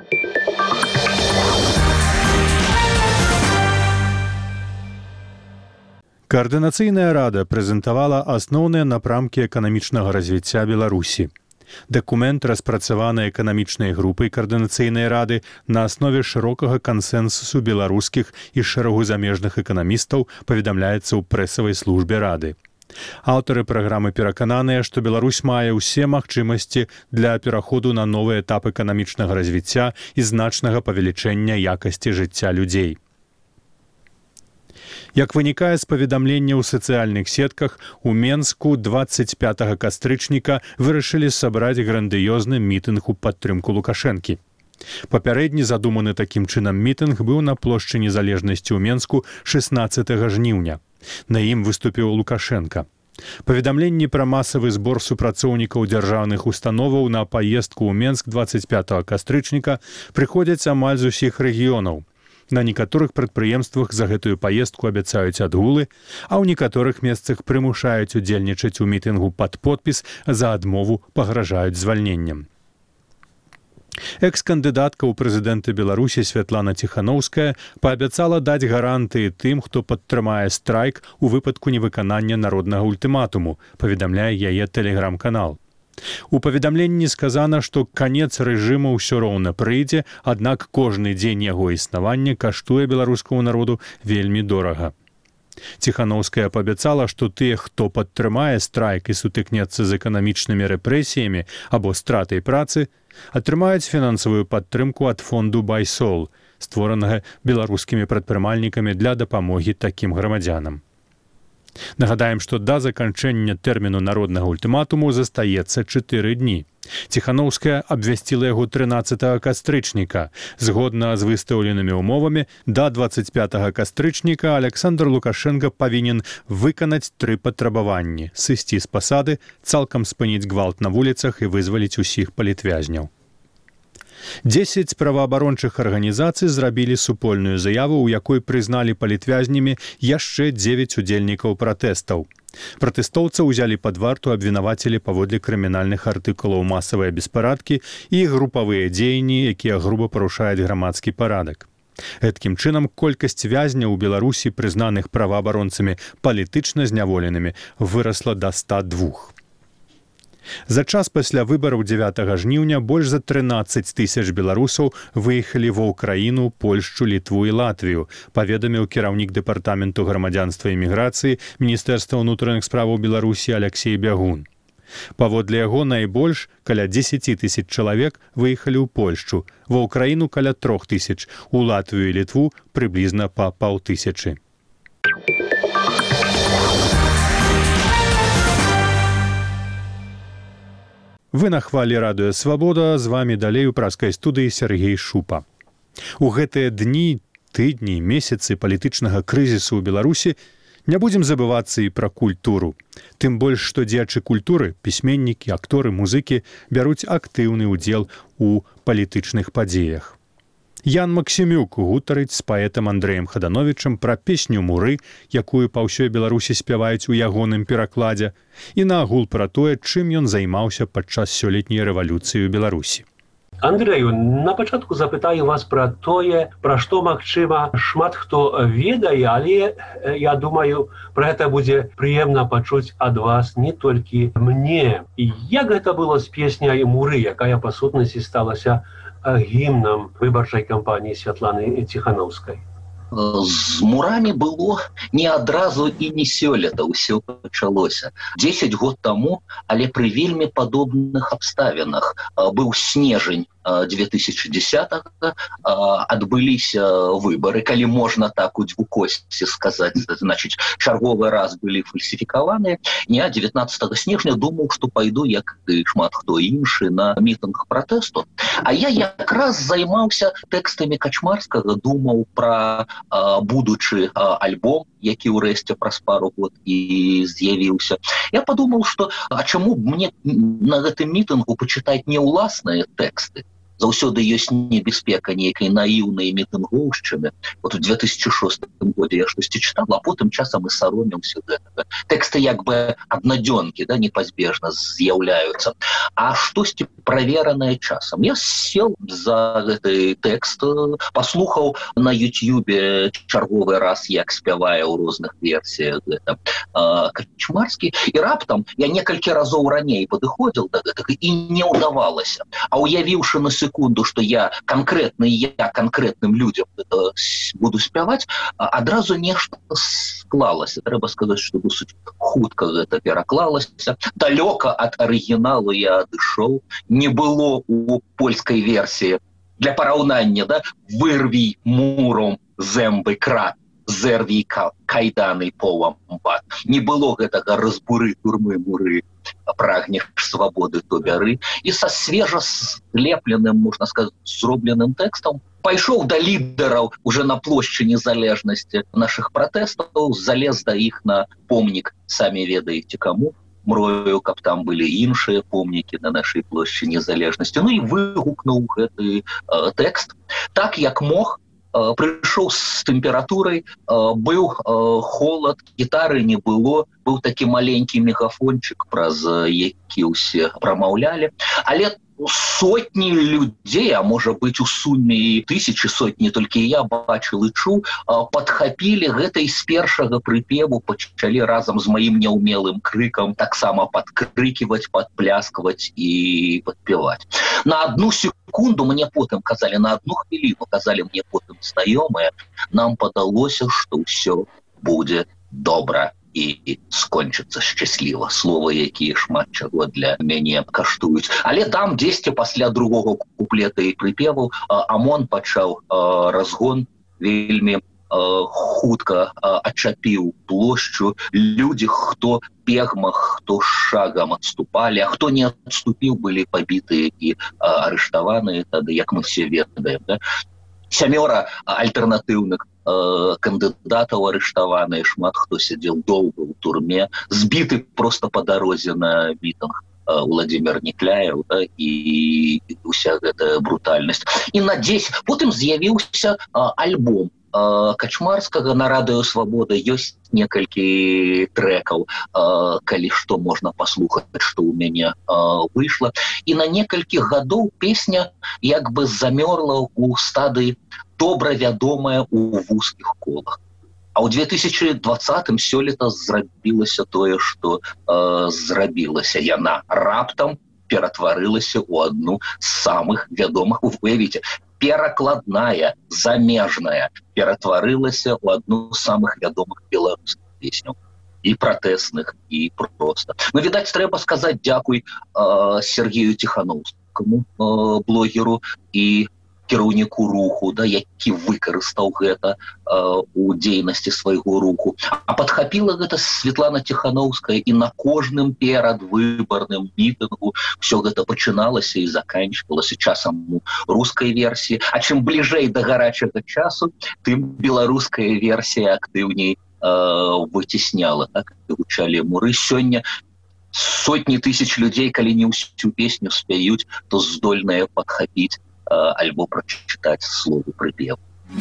Каардынацыйная рада прэзентавала асноўныя напрамкі эканамічнага развіцця Беларусі. Дакумент распрацаваны эканамічнай групай каардынацыйнай рады на аснове шырокага кансэнсусу беларускіх і шэрагу замежных эканамістаў, паведамляецца ў прэсавай службе рады. Аўтары праграмы перакананыя, што Беларусь мае ўсе магчымасці для пераходу на новы этап эканамічнага развіцця і значнага павелічэння якасці жыцця людзей. Як вынікае з паведамлення ў сацыяльных сетках, у Менску 25 кастрычніка вырашылі сабраць грандыёзны мітынг у падтрымку Лукашэнкі. Папярэдні задуманы такім чынам мітынг быў на плошчы Незалежнасці ў Менску 16 жніўня. На ім выступіў Лукашенка. Паведамленні пра масавы збор супрацоўнікаў дзяржаўных установаў на паездку ў Менск 25 кастрычніка прыходзяць амаль з усіх рэгіёнаў. На некаторых прадпрыемствах за гэтую паездку абяцаюць адгулы, а ў некаторых месцах прымушаюць удзельнічаць у мітынгу пад подпіс, за адмову пагражаюць звальненнем. Экс-кандыдатка ў прэзідэнты Беларусі Святлана Ціханаўская паабяцала даць гарантыі тым, хто падтрымае страйк у выпадку невыканання народнага ультыматуму, паведамляе яе тэлеграм-канал. У паведамленні сказана, што канец рэжыму ўсё роўна прыйдзе, аднак кожны дзень яго існавання каштуе беларускаму народу вельмі дорага. Ціханаўская паабяцала, што тыя, хто падтрымае страйк і сутыкнецца з эканамічнымі рэпрэсіямі або стратай працы, атрымаюць фінансавую падтрымку ад фонду «Байсол», створанага беларускімі прадпрымальнікамі для дапамогі такім грамадзянам. Нагадаем, што да заканчэння тэрміну народнага ультыматуму застаецца 4 дні. Ціханаўская абвясціла яго 13 кастрычніка. Згодна з выстаўленымі ўмовамі, да 25 кастрычніка Александр Лукашенко павінен выканаць 3 патрабаванні: сысці з пасады, цалкам спыніць гвалт на вуліцах і вызваліць усіх палітвязняў. 10 праваабарончых арганізацый зрабілі супольную заяву, у якой прызналі палітвязнямі яшчэ 9 удзельнікаў пратэстаў. Пратэстоўцаў узялі пад варту, абвінавацілі паводле крымінальных артыкулаў масавыя беспарадкі і групавыя дзеянні, якія груба парушаюць грамадскі парадак. Гэткім чынам колькасць вязняў у Беларусі, прызнаных праваабаронцамі палітычна зняволенымі, вырасла да 102. За час пасля выбараў 9 жніўня больш за 13 000 беларусаў выехалі ва ўкраіну, Польшчу, Літву і Латвію, паведаміў кіраўнік дэпартаменту грамадзянства і міграцыі Міністэрства ўнутраных справаў Беларусі Алексей Бягун. Паводле яго найбольш каля 10 000 чалавек выехалі ў Польшчу, ва ўкраіну каля 3000, у Латвію і Літву прыблізна па 500. Вы на хвалі радыё Свабода, з вамі далей у праскай студыі Сергей Шупа. У гэтыя дні, тыдні, месяцы палітычнага крызісу ў Беларусі не будзем забывацца і пра культуру. Тым больш, што дзеячы культуры, пісьменнікі, акторы, музыкі бяруць актыўны ўдзел у палітычных падзеях. Ян Максімюк гутарыць з паэтам Андрэем Хадановічам пра песню «Муры», якую па ўсёй Беларусі спяваюць у ягоным перакладзе, і наагул пра тое, чым ён займаўся падчас сёлетняй рэвалюцыі ў Беларусі. Андрэю, на пачатку запытаю вас пра тое, пра што, магчыма, шмат хто ведае, але, я думаю, пра гэта будзе прыемна пачуць ад вас не толькі мне. І як гэта было з песняй «Муры», якая па сутнасці сталася гімнам выбарчай кампаніі Святланы Ціханаўскай? З мурамі было не адразу і не сёлета ўсё пачалося. 10 год таму, але пры вельмі падобных абставінах. Быў снежань 2010-го, адбыліся выбары, калі можна так у двукосці сказаць, значыць, чарговы раз былі фальсіфікаваныя. Я 19 снежня думаў, што пайду, як і шмат хто іншы, на мітынг пратэсту. А я якраз займаўся тэкстамі Качмарскага, думаў пра будучы альбом, які ўрэшце праз пару год і з'явіўся. Я падумаў, што а чаму б мне на гэтым мітынгу пачытаць не ўласныя тэксты? Заўсёды ёсць небяспека нейкай наіўнай мітынгоўшчыны. Вот у 2006 годзе я штосьці чытал, а потым часам і саромеўся гэтага. Тэксты як бы аднадзёнкі, да, непазбежна з'яўляюцца. А штосьці праверанае часам. Я сел за гэты тэкст, паслухаў на Ютьюбе чарговы раз, як спявае ў розных версіях гэта Качмарскі. І раптам я некалькі разоў раней падыходзіл да гэтага і не ўдавалася. А уявіўшы на секунду, што я канкрэтным людзям буду спяваць, адразу нешта склалася. Трэба сказаць, што досыць хутка гэта пераклалася. Далёка ад арыгіналу я адышоў. Не было у польскай версіі для параўнання, да, «Вырві муром зэмбы крат, зерві кайданы полам бат». Не было гэтага «разбуры турмы муры, прагнеш свабоды, то бяры». І са свежа слепленым, можна сказаць, зробленым тэкстам пайшоў да лідараў уже на плошчы незалежнасці нашых пратэстаў, залез да іх на помнік, самі ведаеце каму, мрою, каб там былі іншыя помнікі на нашай плошчы незалежнасці. Ну і выгукнуў гэты тэкст. Так, як мог, прыйшоў з тэмпературай, быў холад, гітары не было, быў такі маленькі мегафончык, праз які ўсе прамаўлялі. Але сотні людзей, а можа быць у суме тысячы, сотні, толькі я бачыў і чуў, падхапілі гэта і з першага прыпеву пачалі разам з маім няўмелым крыкам таксама падкрыківаць, падпляскваць і падпяваць. На одну секунду мне потым казалі, на одну хвіліну казалі мне потым знаёмыя, нам падалося, што ўсё будзе добра і скончыцца шчасліва. Слова, якія шмат чаго для мяне каштуюць. Але там дзесьці пасля другога куплета і прыпеву АМОН пачаў разгон, вельмі хутка ачапіў плошчу. Людзі, хто бегмах, хто шагам адступалі, а хто не адступіў, былі пабітыя і арыштаваныя тады, як мы все ведаем. 7 альтэрнатыўных кандыдатаў арыштаваныя, шмат хто сядзеў доўга ў турме, збіты проста па дарозе на мітынг Владимир Некляев, да, і уся гэтая брутальнасць. І на 10 потым з'явіўся альбом Качмарскага на радыё «Свабода». Ёсць некалькі трэкаў, калі што можна паслухаць, што ў мяне выйшла. І на некалькі гадоў песня як бы замёрла ў стадыі добра вядомая ў вузкіх колах. А ў 2020-м сёлета зрабілася тое, што зрабілася. Яна раптам ператварылася ў адну з самых вядомых, уявіце, перакладная, замежная, ператварылася ў адну з самых вядомых беларускіх песняў. І пратэсных, і проста. Ну, відаць, трэба сказаць дзякуй Сергею Ціханаўскаму, блогеру і кіраўніку руху, да, які выкарыстаў гэта у дзейнасці свайго руху. А падхапіла гэта Светлана Ціханаўская, і на кожным перадвыбарным мітынгу ўсё гэта пачыналася і заканчвалася часам у рускай версіі. А чым бліжэй да гарачага часу, тым беларуская версія актыўней выцісняла. Так гучалі муры. Сёння сотні тысяч людзей, калі не ўсю песню спяюць, то здольныя падхапіць альбо прочитать слово припев.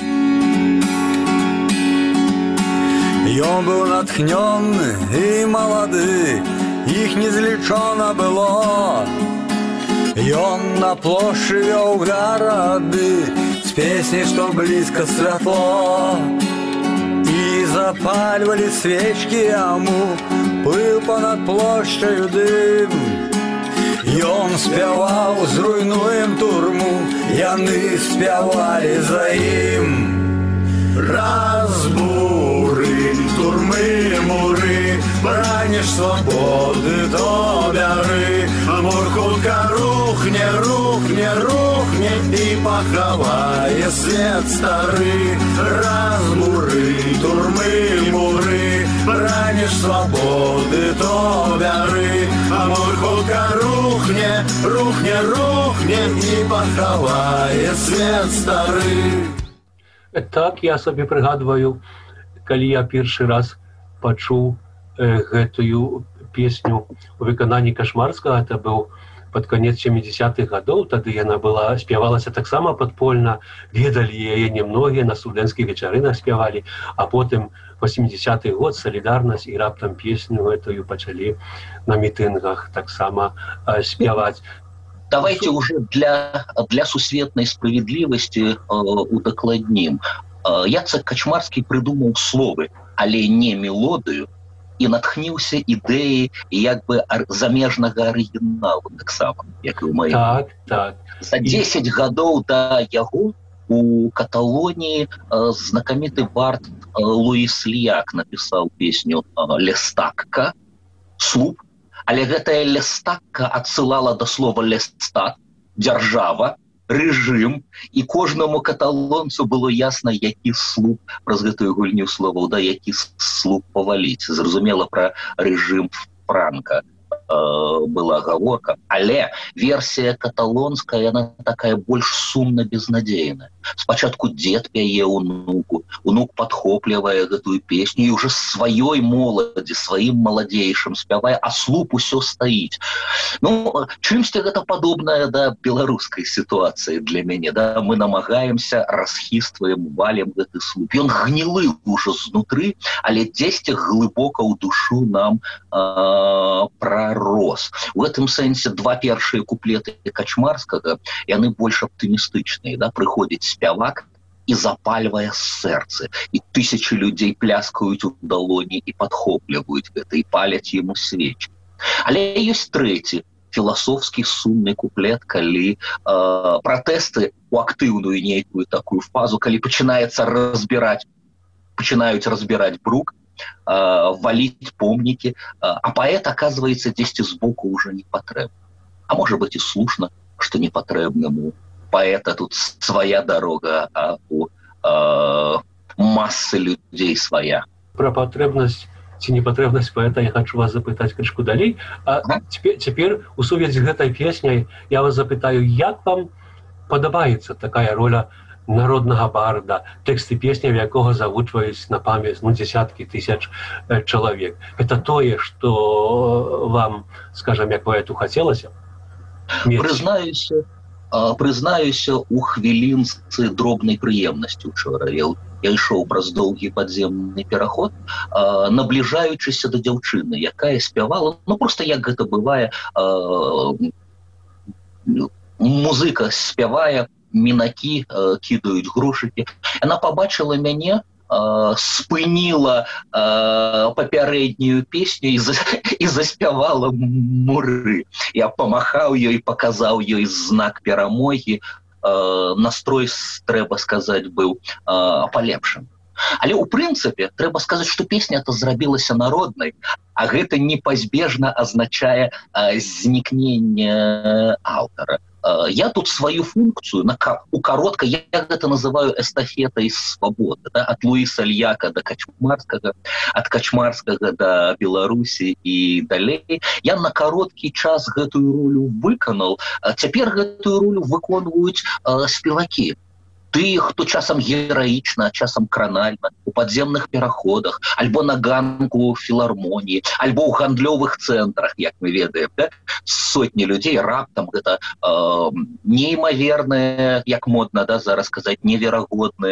Ён быў натхнённы і малады, іх незлічона было. Ён на плошчы вёў гарады з песняй, што блізка святло. І запальвалі свечкі яму, плыў понад плошчаю дым. Ён спяваў, зруйнуем турму, яны спявалі за ім. Разбуры, турмы, муры, браніш свабоды, то бяры. Мур хутка рухне, рухне, рухне і пахавае свет стары. Разбуры, турмы, муры, браніш свабоды, то бяры. Мур хутка рухне, рухне, рухне і пахавае свет стары. Так, я собі прыгадваю, калі я першы раз пачуў гэтую песню у выкананні Качмарскага, это быў пад канец 70-х гадоў, тады яна была, спявалася таксама падпольна, ведалі яе немногія, на студэнцкіх вечарынах спявалі, а потым 80-й год салідарнасць і раптам песню гэтую пачалі на мітынгах таксама спяваць. Давайте уже для сусветной справедливости удакладним. Яцек Качмарский придумал словы, але не мелодию, и натхніўся ідэі як бы замежнага арыгіналу таксама, як і ў маім. Так. За 10 гадоў да яго у Каталоніі знакаміты бард Луіс Льяк напісаў песню «Лестакка», «Слуп». Але гэтая лестакка адсылала да слова лестат, дзяржава, рэжым, і кожнаму каталонцу было ясна, які слуп праз гэтую гульню словаў, да які слуп паваліць. Зразумела, пра рэжым Франка была гаворка, але версія каталонская, яна такая больш сумна безнадзейная. Спачатку дзед пяе унуку, унук падхоплівае гэтую песню і ўжо сваёй моладзі, сваім маладзейшым спявае, а слуп усё стаіць. Ну, чымсьці гэта падобнае да беларускай сітуацыі для мяне, да? Мы намагаемся, расхістваем, валем гэты слуп. Ён гнілы ўжо знутры, але дзесьці глыбока ў душу нам пророс. У гэтым сэнсе два першыя куплеты Качмарскага, яны больш аптымістычныя, да? Прыходзіць спявак і запальвае сэрцы, і тысячы людзей пляскаюць у далоні і падхопліваюць гэта, і паляць яму свечкі. Але ёсць трэці, філасофскі сумны куплет, калі пратэсты у актыўную нейкую такую фазу, калі пачынаюць разбіраць брук, валить помники, а поэт, оказывается, здесь сбоку уже не потребен. А может быть и слушно, что не потребному. Поэта тут своя дорога, а у массы людей своя. Про потребность ці непатрэбнасць паэта я хочу вас запытаць крышку далей. Цяпер у сувязі з гэтай песняй я вас запытаю, як вам падабаецца такая роля народнага барда, тэксты песняў якога завучваюць на памяць дзесяткі тысяч чалавек. Это тое, што вам, скажам, як паэту хацелася? Прызнаюся, у хвілінцы дробнай прыемнасці учора. Я ішоў праз доўгі падземны пераход, набліжаючыся да дзяўчыны, якая спявала, просто як гэта бывае, музыка спявае, мінакі кідаюць грошыкі. Яна пабачыла мяне, спыніла папярэднюю песню і заспявала «Муры». Я памахаў ёй, паказаў ёй знак перамогі. Настрой, трэба сказаць, быў палепшаны. Але ў прынцыпе трэба сказаць, што песня это зрабілася народнай, а гэта непазбежна азначае знікненне аўтара. Я тут свою функцию укоротко, я это называю эстафетой свободы, да, от Луиса Льяка до Качмарского, от Качмарского до Беларуси и далей. Я на короткий час гэтую ролю выканал, а теперь гэтую ролю выконваюць спеваки. Ты, хто часам гераічна, часам кранальна, у падземных пераходах, альбо на ганку філармоніі, альбо ў гандлёвых цэнтрах, як мы ведаем, да? Сотні людзей раптам гэта неймаверныя, як модна, да, зараз сказаць, неверагодныя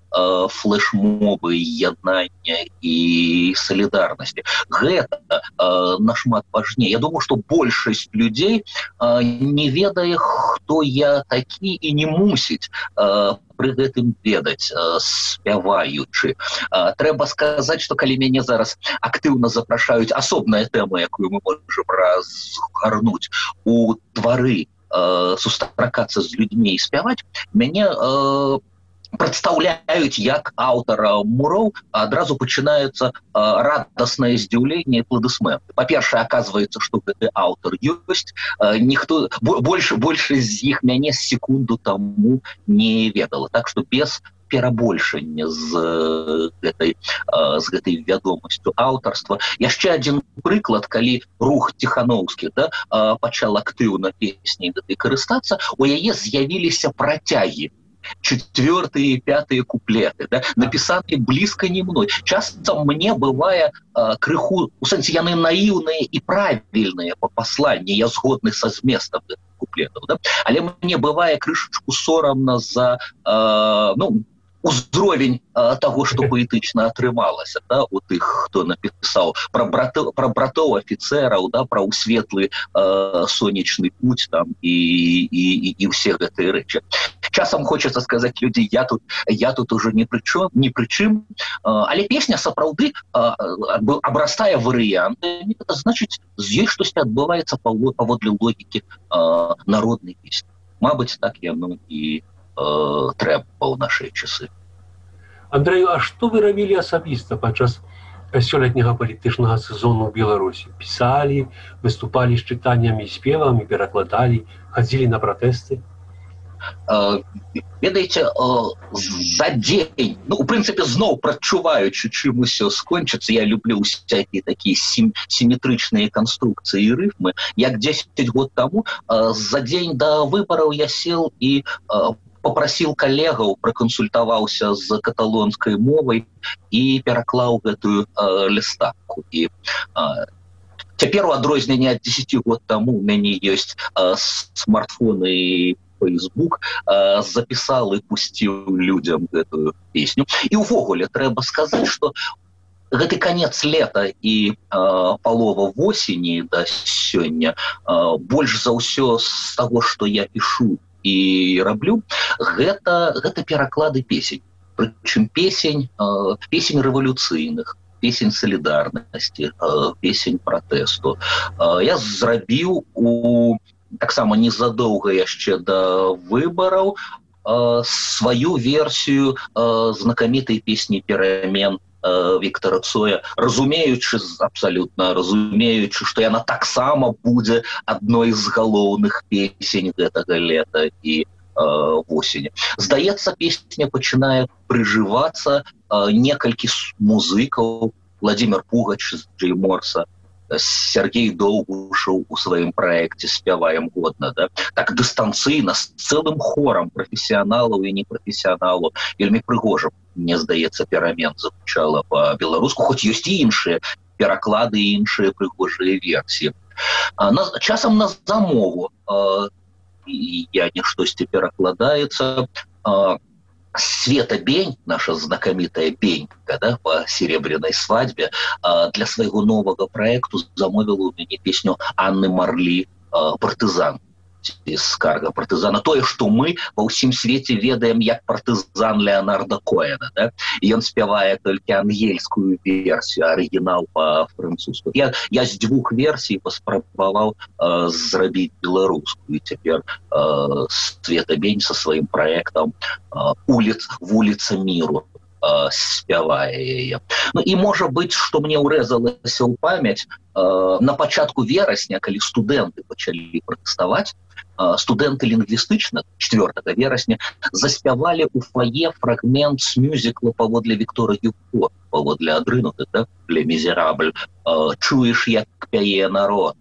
флешмобы яднання і салідарнасці. Гэта нашмат важней. Я думаю, што большасць людзей не ведае, хто я такі, і не мусіць пры гэтым ведаць, спяваючы. Трэба сказаць, што калі мяне зараз актыўна запрашаюць, асобная тэма, якую мы можам разгарнуць, у двары сустракацца з людзьмі і спяваць, мяне прадстаўляюць як аўтара муроў, адразу пачынаецца радаснае здзіўленне і апладысменты. Па-першае, аказваецца, што гэты аўтар ёсць. Ніхто, большасць з іх мяне з секунду таму не ведала. Так што без перабольшання з гэтай вядомасцю аўтарства. Яшчэ адзін прыклад, калі рух Ціханаўскі пачаў актыўна песняй гэтай карыстацца, у яе з'явіліся працягі. 4-е и 5-е куплеты, написанные близко не мной. Часто мне бывает крыху, у сэнсе яны наивные и правильные по посланию, я згодны со зместом куплетов, але мне бывает крышечку соромно за узровень того, что паэтычна атрымалася, у тых, хто напісаў пра братоў афіцэраў, пра ў светлы сонечны путь там і ўсе гэтыя рэчы. Часам хочется сказаць людзі, я тут уже ни пры чым, але песня сапраўды абрастае варыянтамі, значыць, з ёй штосьці адбываецца паводле логікі народнай песні. Мабыць, так яно і трэба ў нашыя часы. Андрэю, а што вы рабілі асабіста падчас сёлетняга палітычнага сезону ў Беларусі? Пісалі, выступалі з чытаннямі, спевамі, перакладалі, хадзілі на пратэсты? Ведаеце, за дзень, у прынцыпе, зноў прадчуваючы, чым усё скончыцца, я люблю усякія такія сіметрычныя канструкцыі і рыфмы. Як 10 год таму, за дзень да выбараў я сел і попросил калегаў, пракансультаваўся з каталонскай мовай і пераклаў гэтую лістапку. І цяпер у адрозненне ад 10 год таму у мяне ёсць смартфон і Facebook, запісал і пусціў людзям гэтую песню. І ўвогуле трэба сказаць, што гэты канец лета і палова восені да сёння больш за ўсё з таго, што я пішу і раблю, гэта пераклады песень. Прычым песень рэвалюцыйных, песень салідарнасці, песень пратэсту. Я зрабіў таксама незадоўга яшчэ да выбараў сваю версію знакамітай песні «Перамен» Віктора Цоя, абсалютна разумеючы, што яна таксама будзе адной з галоўных песень гэтага лета і восені. Здаецца, песня пачынае прыжывацца, некалькі музыкаў, Владимир Пугач з Джей Морса, Сергей Довбушаў у сваім праекце «Спяваем годна», так дыстанцыйна, з цэлым хорам прафесіяналаў і непрафесіяналаў. Вельмі прыгожа, мне здаецца, «Перамен» загучала па-беларуску, хоць ёсць і іншыя пераклады і іншыя прыгожыя версіі. Часам на замову, я не штосьці перакладаецца, Света Бень, наша знакомитая Бенька, по «Серебряной свадьбе», для своего нового проекта замовила у меня песню Анны Марли «Партызан». Из «Карга партызана». Тое, што мы ва ўсім свеце ведаем як партызан Леонарда Коэна. І ён спявае толькі ангельскую версію, арыгінал па-французску. Я з двух версій паспрабаваў зрабіць беларускую. І цяпер Света Бень са сваім праектам «Вуліца міру» спявае яе. І можа быць, што мне ўрэзалася ў памяць, на пачатку верасня, калі студэнты пачалі пратэставаць, студэнты лінгвістычна 4 верасня заспявалі ў фае фрагмент з мюзікла паводле Віктора Гюго, паводле «Адрынуты», «Ле мізерабль», «Чуеш, як пяе народ».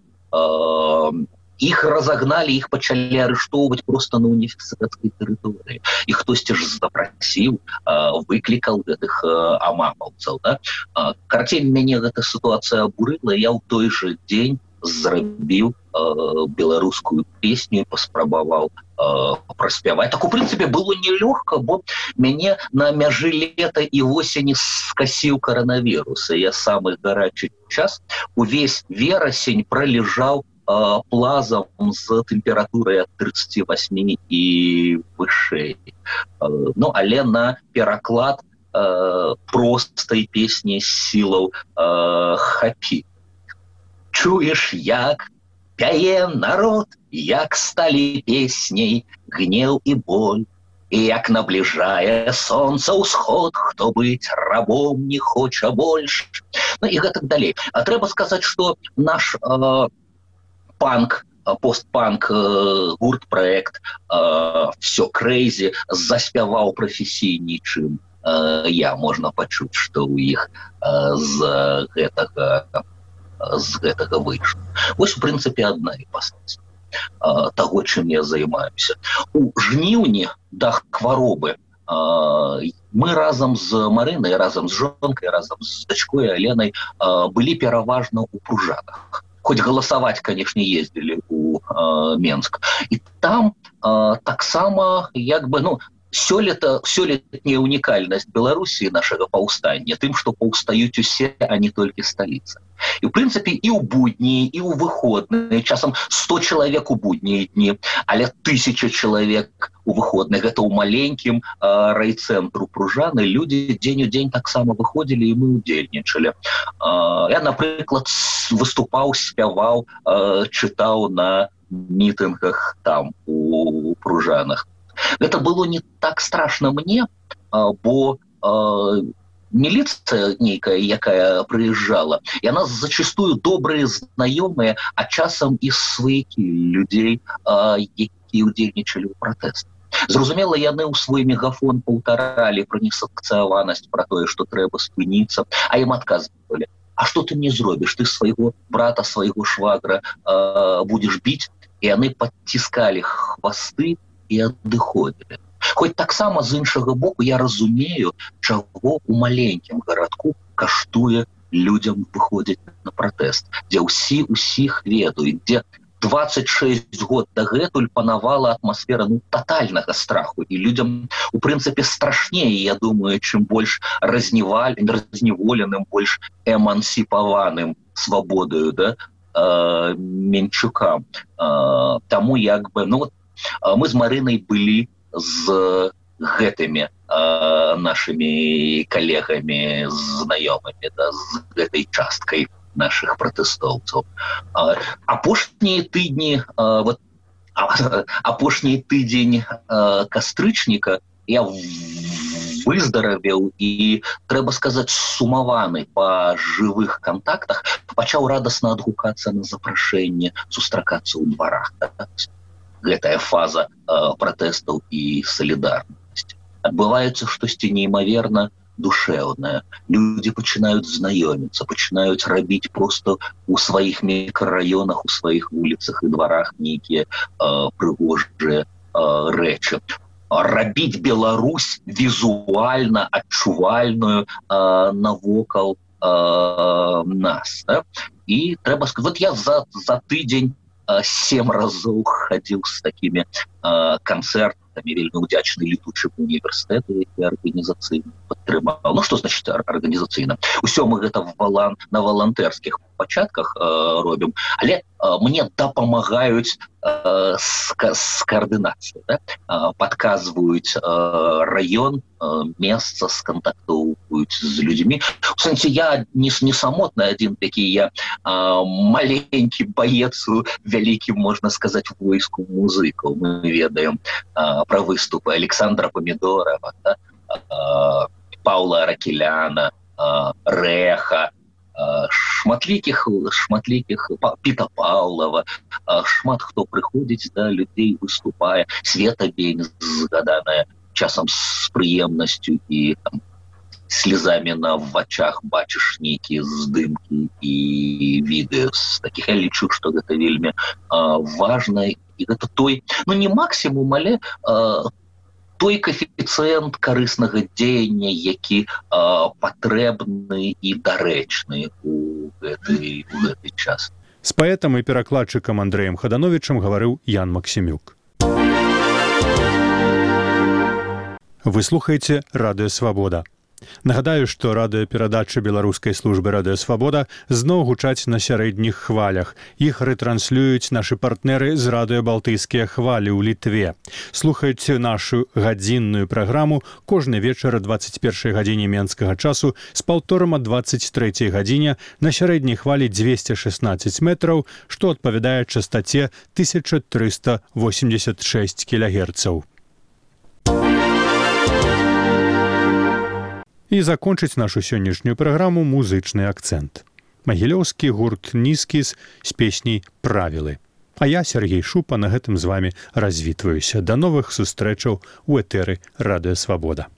Іх разагналі, іх пачалі арыштоўваць проста на універсітэцкай тэрыторыі. І хтосьці ж запрасіў, выклікаў гэтых амамаўцаў. Карацей, мяне гэта сітуацыя абурыла, я ў той жа дзень зрабіў беларускую песню, паспрабаваў праспяваць. Так, у прынцыпе, было нелёгка, бо мяне на мяжы лета і восені скасіў каранавірус. Я самы гарачы час увесь верасень пролежаў плазам з тэмпературай ад 38 і вышэй. Ну, але на пераклад простай песні сілаў хапі. Чуеш, як пяе народ, як сталі песней гнеў і боль, і як набліжае сонца ўсход, хто быць рабом не хоча больш. Ну і гэтак далей. А трэба сказаць, што наш панк, постпанк гурт-праект «Всё крэйзі» заспяваў прафесійней, чым я. Можна пачуць, што ў іх з гэтага выйшла. Вось, у прынцыпе, адна іпастась таго, чым я займаюся. У жніўні да хваробы мы разам з Марынай, разам з жонкай, разам з дачкой Аленай былі пераважна ў Пружанах. Хоць галасаваць, канешне, ездзілі у Менск. І там таксама, як бы, ну, сёлетняя унікальнасць Беларусі, нашага паўстання, тым, што паўстаюць усе, а не толькі сталіца. І, ў прынцыпе, і ў будні, і ў выходныя, часам 100 чалавек у буднія дні, але 1000 чалавек у выходныя. Гэта ў маленькім райцэнтру Пружаны. Людзі дзень у дзень таксама выходзілі, і мы удзельнічалі. Я, напрыклад, выступаў, спяваў, чытаў на мітынгах там, у Пружанах. Гэта было не так страшна мне, бо міліцыя нейкая, якая прыязджала, яна зачастую добрыя знаёмыя, а часам і сваякі людзей, які удзельнічалі ў пратэст. Зразумела, яны ў свой мегафон паўтаралі пра несанкцыяванасць, пра тое, што трэба спыніцца, а ім адказвалі: а што ты не зробіш? Ты свайго брата, свайго швагра будзеш біць? І яны падціскалі хвасты і адыходзілі. Хоць таксама з іншага боку я разумею, чаго ў маленькім гарадку каштуе людзям выходзіць на пратэст, дзе ўсіх ведаюць, дзе 26 год дагэтуль панавала атмасфера татальнага страху, і людзям, у прынцыпе, страшней, я думаю, чым больш разневоленым, больш эмансіпаваным свабодаю, Менчука. Таму, як бы, ну, мы з Марынай былі з гэтымі нашымі калегамі, знаёмымі, з гэтай часткай нашых пратэстоўцаў. Апошнія тыдзень кастрычніка я выздаравеў і, трэба сказаць, сумаваны па жывых кантактах, пачаў радасна адгукацца на запрашэнне сустракацца ў дварах. Гэтая фаза пратэстаў і салідарнасці. Адбываецца штосьці неймаверна душэўнае. Людзі пачынаюць знаёміцца, пачынаюць рабіць проста ў сваіх мікрараёнах, у сваіх вуліцах і дварах нейкія прыгожыя рэчы. Рабіць Беларусь візуальна адчувальную навокал нас. І трэба сказаць, вот я за тыдзень 7 разоў хадзіў з такімі канцэртамі, вельмі ўдзячны летучым універсітэту, які арганізацыйна падтрымаў. Ну, што значыць арганізацыйна? Усё мы гэта на валантэрскіх пачатках робім, але мне дапамагаюць з каардынацыяй, падказваюць раён, месца, скантактоўваюць з людзьмі. У сэнсе, я не самотны адзін такі, я маленькі баец у вялікім, можна сказаць, войску музыкаў. Мы ведаем пра выступы Александра Помидорова, Паўла Аракеляна, Рэха, шматлікіх Піта Паўлава, шмат хто прыходзіць да людзей, выступае. Света Бень, згаданая часам з прыемнасцю і слезамі на вачах бачыш нейкія здымкі і відэо з такіх. Я лічу, што гэта вельмі важна, і гэта той, ну не максімум, але той коэфіцыент карыснага дзеяння, які патрэбны і дарэчны у гэты час. З паэтам і перакладчыкам Андрэем Хадановічам гаварыў Ян Максімюк. Вы слухаеце Радыё Свабода. Нагадаю, што радыёперадачы беларускай службы Радыё Свабода зноў гучаць на сярэдніх хвалях. Іх рэтранслююць нашы партнеры з радыё Балтыйскія хвалі ў Літве. Слухайце нашу гадзінную праграму кожны вечар о 21 гадзіне менскага часу з паўторам о 23 гадзіне на сярэдняй хвалі 216 метраў, што адпавядае частаце 1386 кілягерцаў. І закончыць нашу сённяшнюю праграму музычны акцэнт. Магілёўскі гурт «Нізкіс» з песняй «Правілы». А я, Сергей Шупа, на гэтым з вамі развітваюся. Да новых сустрэчаў у этэры Радыё Свабода.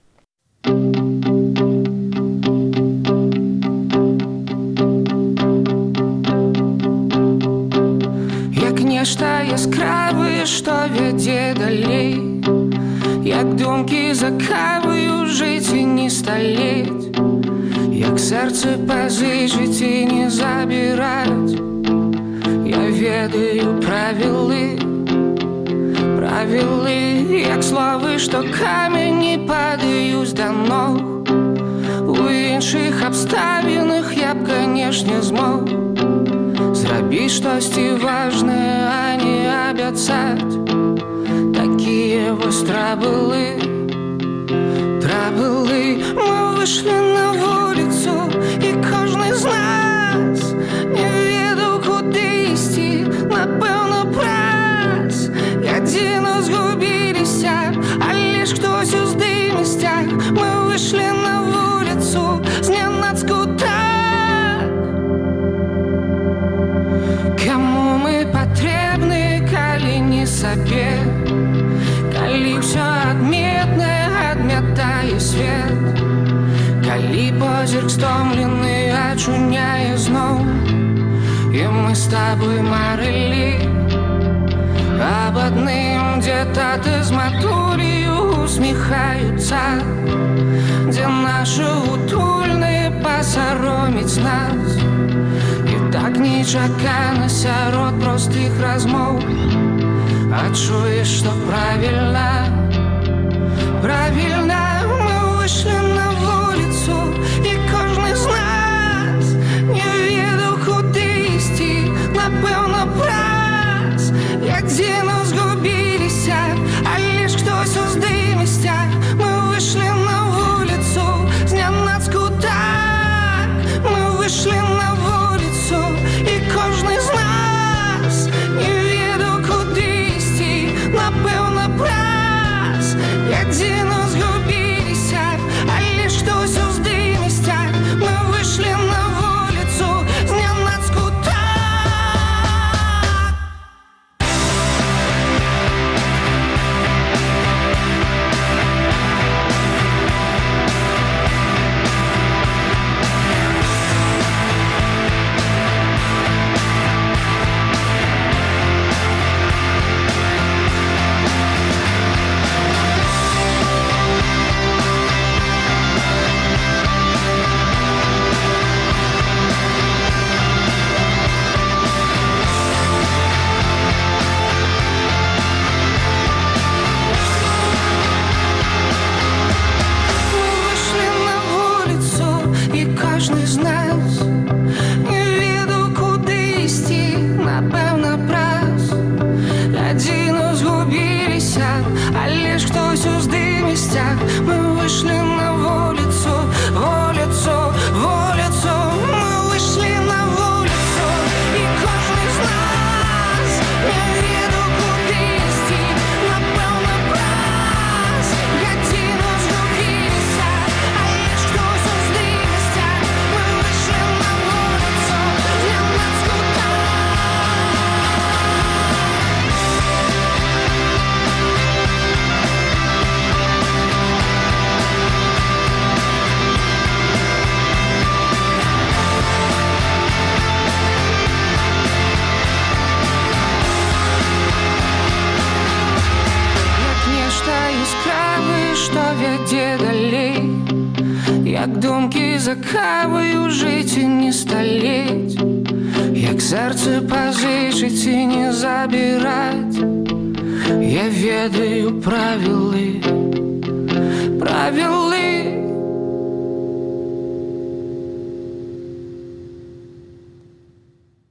Як нешта яскравае, што вядзе далей, як думкі закаваю жыць і не сталець, як сэрцы пазычыць і не забіраць. Я ведаю правілы, як словы, што камені падаюць да ног. У іншых абставінах я б, канешне, змог зрабіць штосьці важнае, а не абяцаць. Такие вось трабылы, мы вышлі на вуліцу, і кожны з нас не ведаў, куды ісці, напэўна, праз гадзіну згубіліся, але ж хтось уздымісцях. Мы вышлі на вуліцу знянацку так. Каму мы патрэбны, калі не сабе, калі ўсё адметнае адмятае свет, калі позірк стомлены ачуняе зноў, і мы з табой марылі аб адным, дзе таты з матулью усміхаюцца, дзе нашы утульныя пасароміць нас. І так нечакана сярод простых размоў адчуеш, што правільна, мы вышлі на вуліцу, і кожны з нас не ведаў, куды ісці, напэўна, праз гадзіну згубіліся, але ж хтось уздымісцях. Мы вышлі на вуліцу знянацку так. Мы вышлі на вуліцу, і кожны з нас не ведаў, куды ісці, напэўна, праз гадзіну згубіліся, але ж хтось уздымісцях. Мы вышлі на вуліцу знянацку так. Кожны з нас не ведаў, куды ісці, напэўна, праз гадзіну згубіліся, але ж хтось уздымісцях. Мы вышлі на вуліцу, мы вышлі на вуліцу, і кожны з нас не ведаў, куды ісці, напэўна, праз гадзіну згубіліся, але ж хтось уздымісцях. Мы вышлі на вуліцу знянацку так. Што вядзе далей, як думкі закаваю жыць і не сталець, як сэрцы пазычыць і не забіраць. Я ведаю правілы, правілы